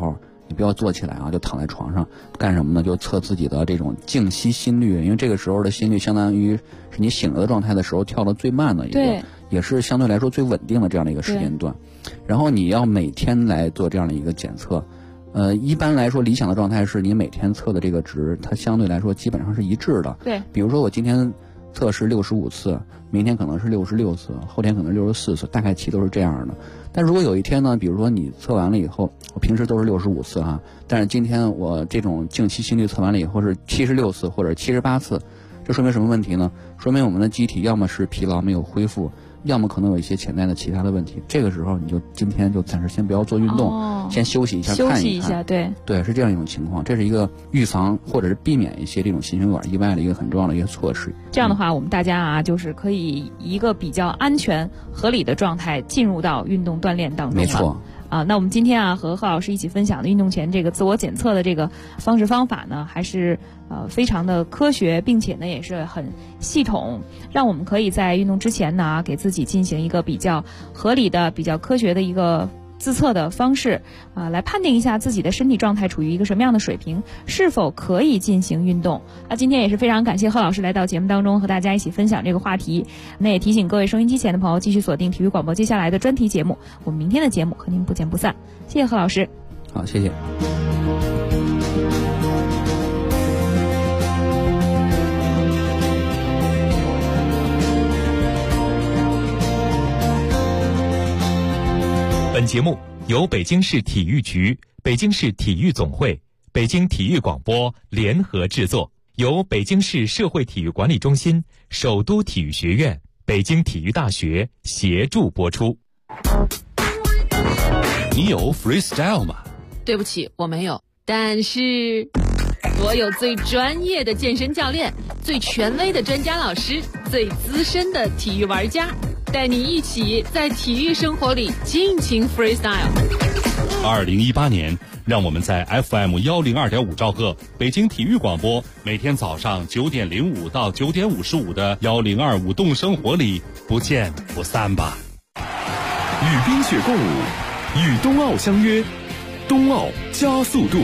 你不要坐起来啊，就躺在床上干什么呢？就测自己的这种静息心率，因为这个时候的心率相当于是你醒了的状态的时候跳得最慢的一个，也是相对来说最稳定的这样的一个时间段。然后你要每天来做这样的一个检测。一般来说，理想的状态是你每天测的这个值，它相对来说基本上是一致的。 对，比如说我今天测试65次，明天可能是66次，后天可能64次，大概期都是这样的。但如果有一天呢，比如说你测完了以后，我平时都是65次哈，但是今天我这种静息心率测完了以后是76次或者78次，这说明什么问题呢？说明我们的机体要么是疲劳没有恢复，要么可能有一些潜在的其他的问题。这个时候你就今天就暂时先不要做运动，先休息一下，看一下，对，是这样一种情况。这是一个预防或者是避免一些这种心血管意外的一个很重要的一个措施。 这样的话，我们大家啊，就是可以一个比较安全合理的状态进入到运动锻炼当中。 没错。 那我们今天啊和贺老师一起分享的运动前这个自我检测的这个方式方法呢，还是非常的科学，并且呢也是很系统，让我们可以在运动之前呢给自己进行一个比较合理的、比较科学的一个自测的方式来判定一下自己的身体状态处于一个什么样的水平，是否可以进行运动。那今天也是非常感谢贺老师来到节目当中和大家一起分享这个话题。那也提醒各位收音机前的朋友继续锁定体育广播接下来的专题节目，我们明天的节目和您不见不散。谢谢贺老师。 好，谢谢。 本节目由北京市体育局、北京市体育总会、北京体育广播联合制作，由北京市社会体育管理中心、首都体育学院、北京体育大学协助播出。 你有 freestyle 吗？ 对不起，我没有。但是我有最专业的健身教练，最权威的专家老师，最资深的体育玩家，带你一起在体育生活里尽情 freestyle。 2018年，让我们在 FM102.5兆赫北京体育广播，每天早上9点05到9点55的1025动生活里不见不散吧。 与冰雪共舞，与冬奥相约，冬奥加速度。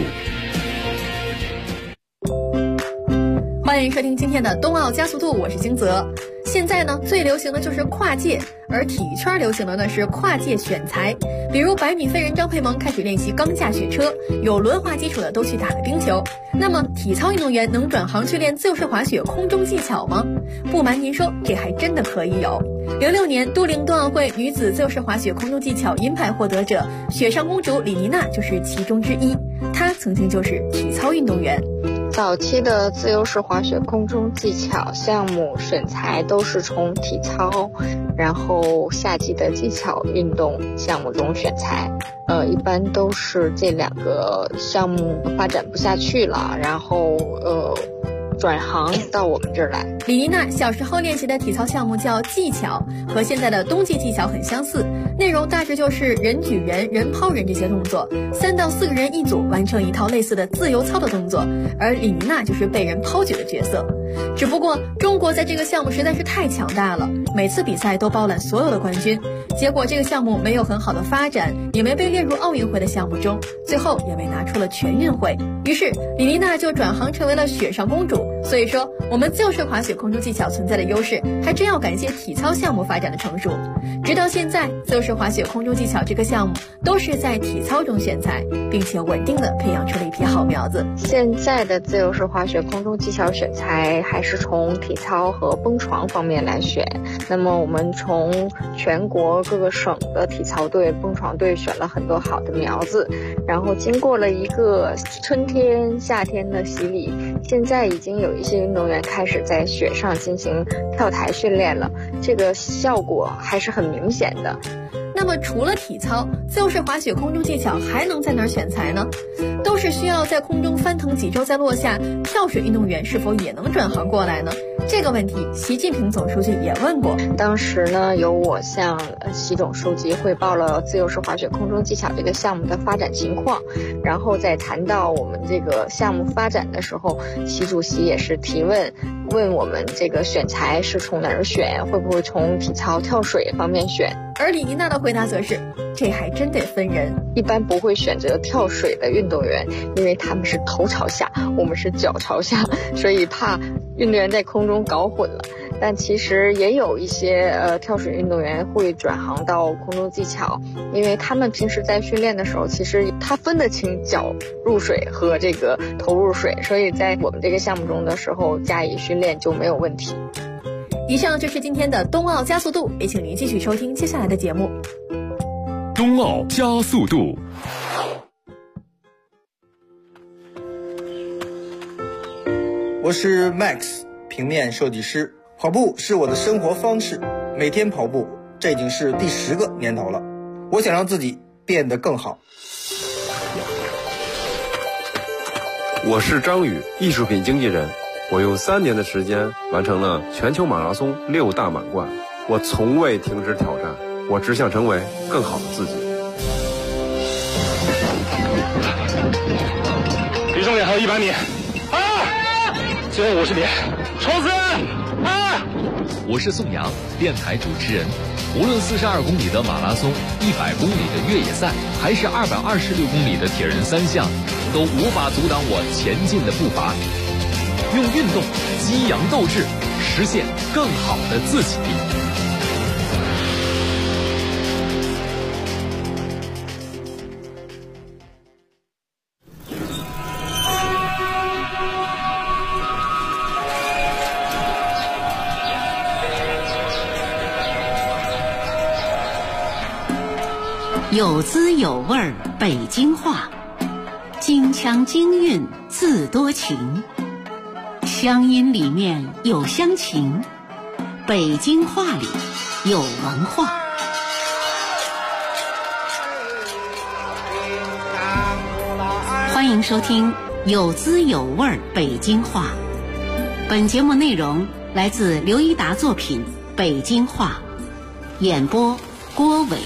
欢迎收听今天的冬奥加速度，我是星泽。现在呢，最流行的就是跨界，而体育圈流行的呢是跨界选材。比如100米飞人张佩萌开始练习钢架雪车，有轮滑基础的都去打了冰球。那么体操运动员能转行去练自由式滑雪空中技巧吗？不瞒您说，这还真的可以有。06年都灵冬奥会女子自由式滑雪空中技巧银牌获得者雪上公主李妮娜就是其中之一，她曾经就是体操运动员。 早期的自由式滑雪空中技巧项目选材都是从体操，然后夏季的技巧运动项目中选材。一般都是这2个项目发展不下去了，然后转行到我们这儿来。 李妮娜小时候练习的体操项目叫技巧，和现在的冬季技巧很相似，内容大致就是人举人、人抛人这些动作，3到4个人一组完成一套类似的自由操的动作，而李妮娜就是被人抛举的角色。只不过中国在这个项目实在是太强大了，每次比赛都包揽所有的冠军，结果这个项目没有很好的发展，也没被列入奥运会的项目中，最后也被拿出了全运会。于是李妮娜就转行成为了雪上公主。所以说我们自由式滑雪空中技巧存在的优势还真要感谢体操项目发展的成熟。直到现在，自由式滑雪空中技巧这个项目都是在体操中选材，并且稳定的培养出了一批好苗子。 现在的自由式滑雪空中技巧选材还是从体操和蹦床方面来选。那么我们从全国各个省的体操队、蹦床队选了很多好的苗子，然后经过了一个春天、夏天的洗礼，现在已经有一些运动员开始在雪上进行跳台训练了，这个效果还是很明显的。 那么除了体操，自由式滑雪空中技巧还能在哪儿选材呢？都是需要在空中翻腾几周再落下，跳水运动员是否也能转行过来呢？这个问题习近平总书记也问过。 当时呢，由我向习总书记汇报了自由式滑雪空中技巧这个项目的发展情况，然后在谈到我们这个项目发展的时候，习主席也是提问我们这个选材是从哪儿选，会不会从体操跳水方面选。 而李妮娜的回答则是，这还真得分人， 一般不会选择跳水的运动员，因为他们是头朝下，我们是脚朝下，所以怕运动员在空中搞混了。但其实也有一些跳水运动员会转行到空中技巧，因为他们平时在训练的时候，其实他分得清脚入水和这个头入水，所以在我们这个项目中的时候加以训练就没有问题。 以上就是今天的冬奥加速度，也请您继续收听接下来的节目。 冬奥加速度。 我是 Max， 平面设计师。跑步是我的生活方式，每天跑步，这已经是第10个年头了。我想让自己变得更好。 我是张宇，艺术品经纪人。我用3年的时间完成了全球马拉松6大满贯。我从未停止挑战，我只想成为更好的自己。 离终点还有100米，最后50米，冲刺！ 我是宋阳，电台主持人。无论42公里的马拉松、100公里的越野赛，还是226公里的铁人3项，都无法阻挡我前进的步伐。用运动激扬斗志，实现更好的自己。 有滋有味儿北京话，京腔京韵字多情，乡音里面有乡情，北京话里有文化。欢迎收听有滋有味儿北京话。本节目内容来自刘一达作品《北京话》，演播郭伟。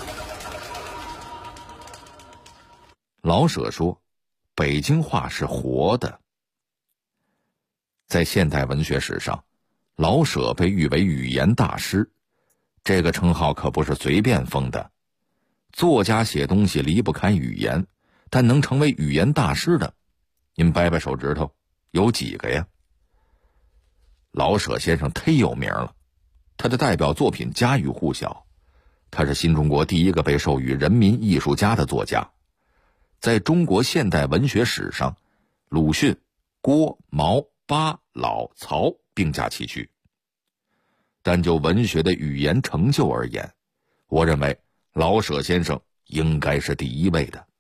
老舍说，北京话是活的。在现代文学史上，老舍被誉为语言大师，这个称号可不是随便封的。作家写东西离不开语言，但能成为语言大师的，您掰掰手指头，有几个呀？老舍先生忒有名了，他的代表作品家喻户晓，他是新中国第一个被授予人民艺术家的作家。在中国现代文学史上，鲁迅、郭、毛、巴、老、曹并驾齐驱。但就文学的语言成就而言，我认为老舍先生应该是第一位的。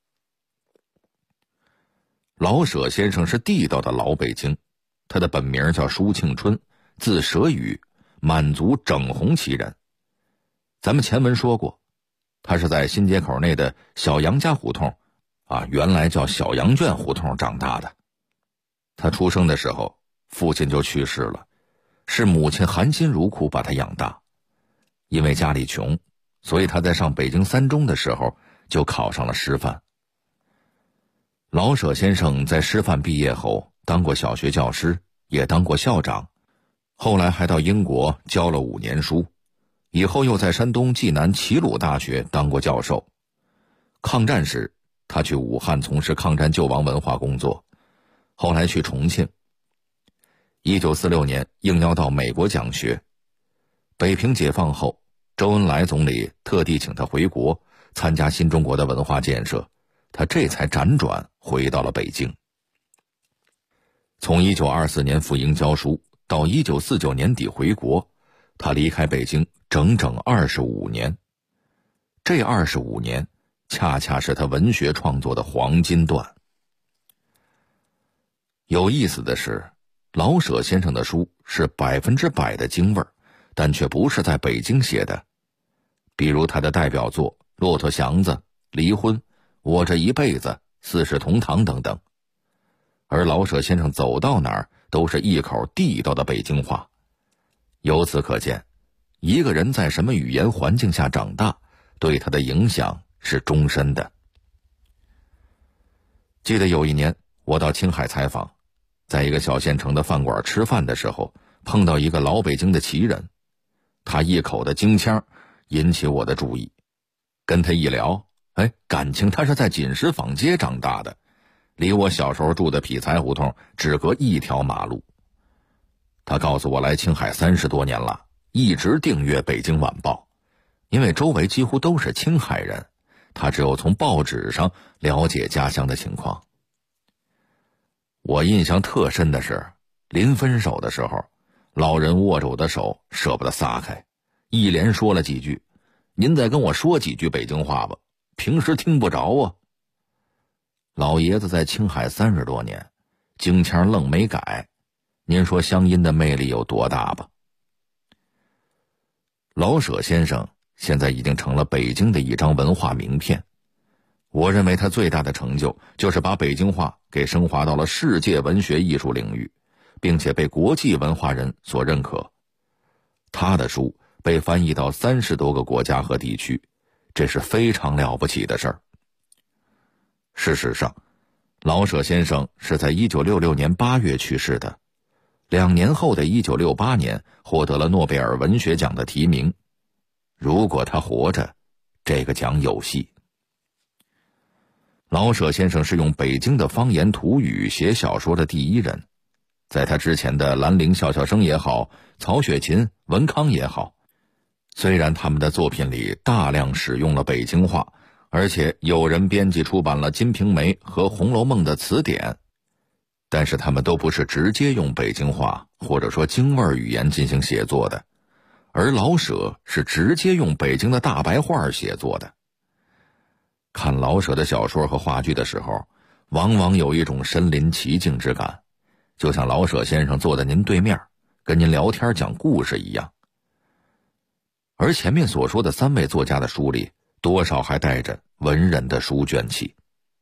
老舍先生是地道的老北京，他的本名叫舒庆春，字舍宇，满族整红旗人。咱们前文说过，他是在新街口内的小杨家胡同原来叫小羊圈胡同长大的。他出生的时候，父亲就去世了，是母亲含辛茹苦把他养大。因为家里穷，所以他在上北京3中的时候就考上了师范。老舍先生在师范毕业后当过小学教师，也当过校长，后来还到英国教了5年书，以后又在山东济南齐鲁大学当过教授。抗战时他去武汉从事抗战救亡文化工作，后来去重庆。1946年应邀到美国讲学。北平解放后，周恩来总理特地请他回国参加新中国的文化建设，他这才辗转回到了北京。从1924年赴英教书到1949年底回国，他离开北京整整25年。这25年恰恰是他文学创作的黄金段。有意思的是，老舍先生的书是100%的京味儿，但却不是在北京写的。比如他的代表作《骆驼祥子》《离婚》《我这一辈子》《四世同堂》等等。而老舍先生走到哪儿都是一口地道的北京话。由此可见，一个人在什么语言环境下长大，对他的影响是终身的。记得有一年我到青海采访，在一个小县城的饭馆吃饭的时候，碰到一个老北京的旗人，他一口的京腔， 引起我的注意。跟他一聊，感情他是在锦石坊街长大的，离我小时候住的匹才胡同只隔一条马路。他告诉我来青海30多年了，一直订阅《北京晚报》，因为周围几乎都是青海人，他只有从报纸上了解家乡的情况。我印象特深的是，临分手的时候，老人握着我的手舍不得撒开，一连说了几句：“您再跟我说几句北京话吧，平时听不着啊。”老爷子在青海30多年，京腔愣没改，您说乡音的魅力有多大吧？老舍先生现在已经成了北京的一张文化名片。我认为他最大的成就就是把北京话给升华到了世界文学艺术领域，并且被国际文化人所认可。他的书被翻译到30多个国家和地区，这是非常了不起的事儿。事实上，老舍先生是在1966年8月去世的，2年后的1968年获得了诺贝尔文学奖的提名。如果他活着，这个奖有戏。老舍先生是用北京的方言土语写小说的第一人，在他之前的兰陵笑笑生也好，曹雪芹、文康也好，虽然他们的作品里大量使用了北京话，而且有人编辑出版了《金瓶梅》和《红楼梦》的词典，但是他们都不是直接用北京话或者说京味语言进行写作的，而老舍是直接用北京的大白话写作的。看老舍的小说和话剧的时候，往往有一种身临其境之感，就像老舍先生坐在您对面，跟您聊天讲故事一样。而前面所说的3位作家的书里，多少还带着文人的书卷气。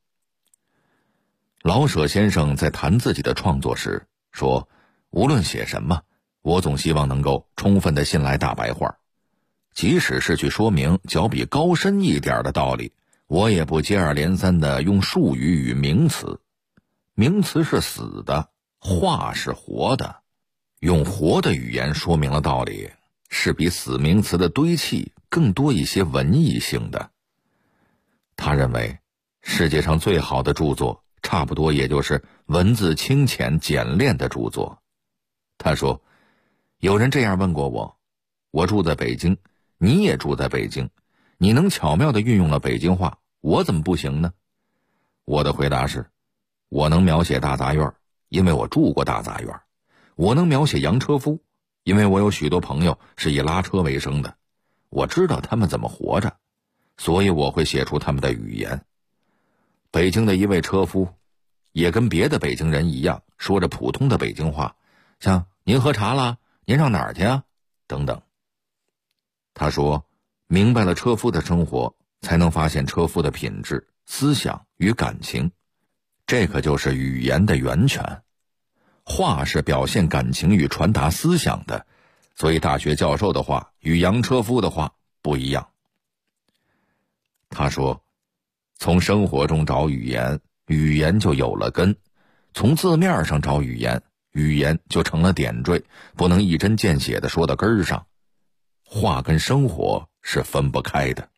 老舍先生在谈自己的创作时说，无论写什么，我总希望能够充分地信赖大白话，即使是去说明较比高深一点的道理，我也不接二连三地用术语与名词。名词是死的，话是活的，用活的语言说明了道理，是比死名词的堆砌更多一些文艺性的。他认为，世界上最好的著作，差不多也就是文字清浅简练的著作。他说，有人这样问过我，我住在北京，你也住在北京，你能巧妙地运用了北京话，我怎么不行呢？我的回答是，我能描写大杂院，因为我住过大杂院；我能描写洋车夫，因为我有许多朋友是以拉车为生的，我知道他们怎么活着，所以我会写出他们的语言。北京的一位车夫也跟别的北京人一样，说着普通的北京话，像您喝茶了，您上哪儿去啊，等等。他说，明白了车夫的生活，才能发现车夫的品质、思想与感情，这可就是语言的源泉。话是表现感情与传达思想的，所以大学教授的话与洋车夫的话不一样。他说，从生活中找语言，语言就有了根；从字面上找语言，语言就成了点缀，不能一针见血地说到根儿上。话跟生活是分不开的。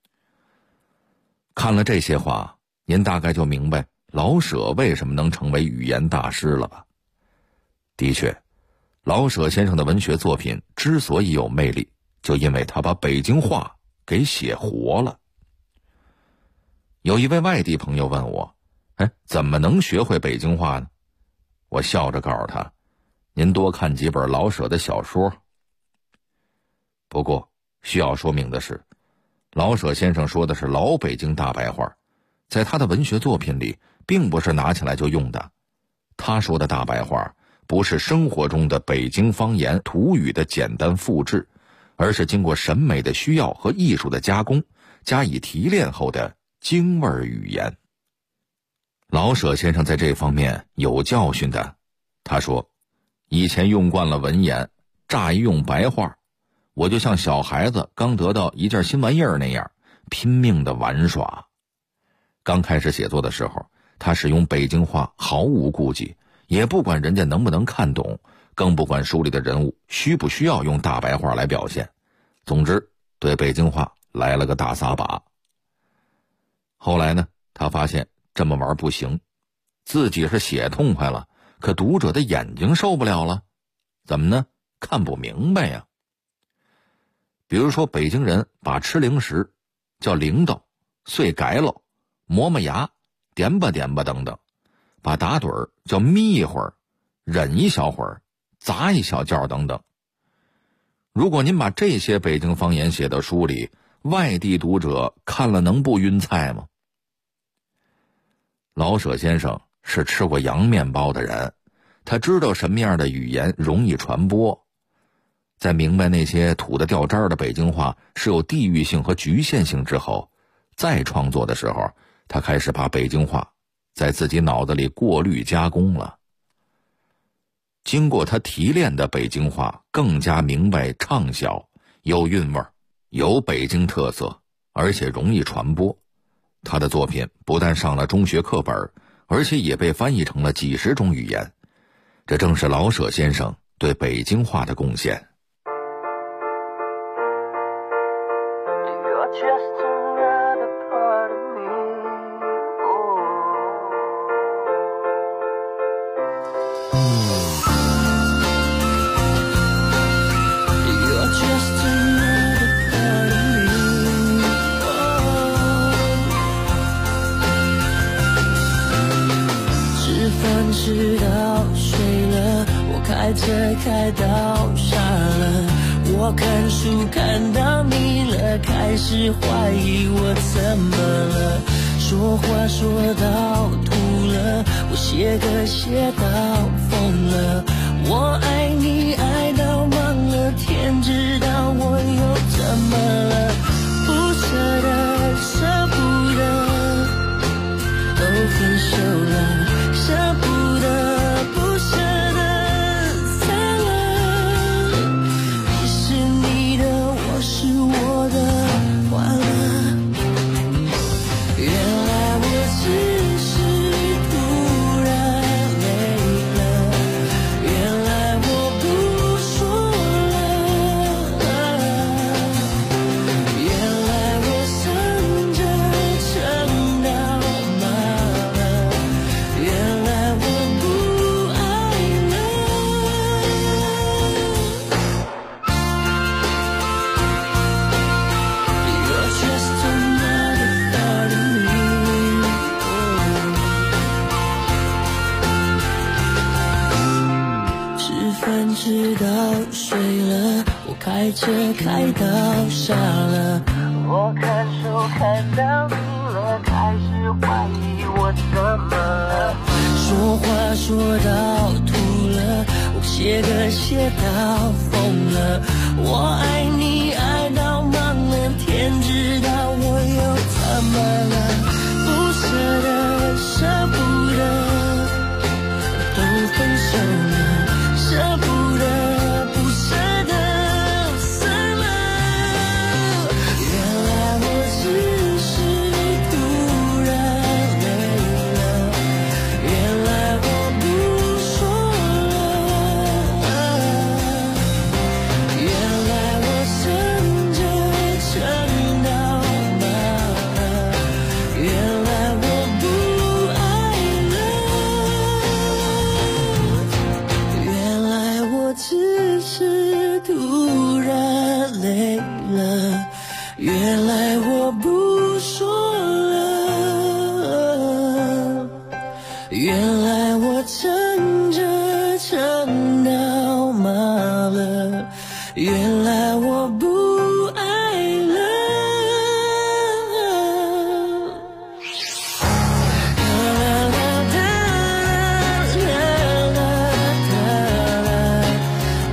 看了这些话，您大概就明白老舍为什么能成为语言大师了吧？的确，老舍先生的文学作品之所以有魅力，就因为他把北京话给写活了。有一位外地朋友问我，怎么能学会北京话呢？我笑着告诉他，您多看几本老舍的小说。不过需要说明的是，老舍先生说的是老北京大白话，在他的文学作品里并不是拿起来就用的。他说的大白话不是生活中的北京方言土语的简单复制，而是经过审美的需要和艺术的加工，加以提炼后的京味语言。老舍先生在这方面有教训的。他说，以前用惯了文言，乍一用白话，我就像小孩子刚得到一件新玩意儿那样，拼命的玩耍。刚开始写作的时候，他使用北京话毫无顾忌，也不管人家能不能看懂，更不管书里的人物需不需要用大白话来表现。总之， 对北京话来了个大撒把。后来呢，他发现这么玩不行，自己是写痛快了，可读者的眼睛受不了了。怎么呢？看不明白呀。比如说北京人把吃零食叫铃铛、碎改喽、磨磨牙、点吧点吧等等，把打盹儿叫眯一会儿、忍一小会儿、砸一小觉等等。如果您把这些北京方言写到书里，外地读者看了能不晕菜吗？老舍先生是吃过洋面包的人，他知道什么样的语言容易传播。在明白那些土得掉渣的北京话是有地域性和局限性之后，再创作的时候，他开始把北京话在自己脑子里过滤加工了。经过他提炼的北京话更加明白畅销，有韵味，有北京特色，而且容易传播。他的作品不但上了中学课本，而且也被翻译成了几十种语言。这正是老舍先生对北京话的贡献。 吃到睡了，我开车开到傻了，我看书看到腻了，开始怀疑我怎么了，说话说到吐了，我写歌写到疯了，我爱你爱到忘了，天知道我又怎么了，不舍得舍不得都分手了，舍不得不舍得散了，你是你的，我是我的，完了，原来我只是突然累了，原来我不说了，原来我生着撑到麻了，原来我不爱了。You're just another part of me. 吃饭吃到睡了，我开车开到傻了，我看书看到腻了，开始怀疑我怎么了，说话说到吐了，我写歌写到疯了，我爱你爱到忘了，天知道我又怎么了，不舍得舍不得都分手了，舍不得不舍得散了，原来我只是突然累了，原来我不说了，原来我生着撑到麻了，原来我不爱了，原来我只是突然累了，原来我不说了，原来我真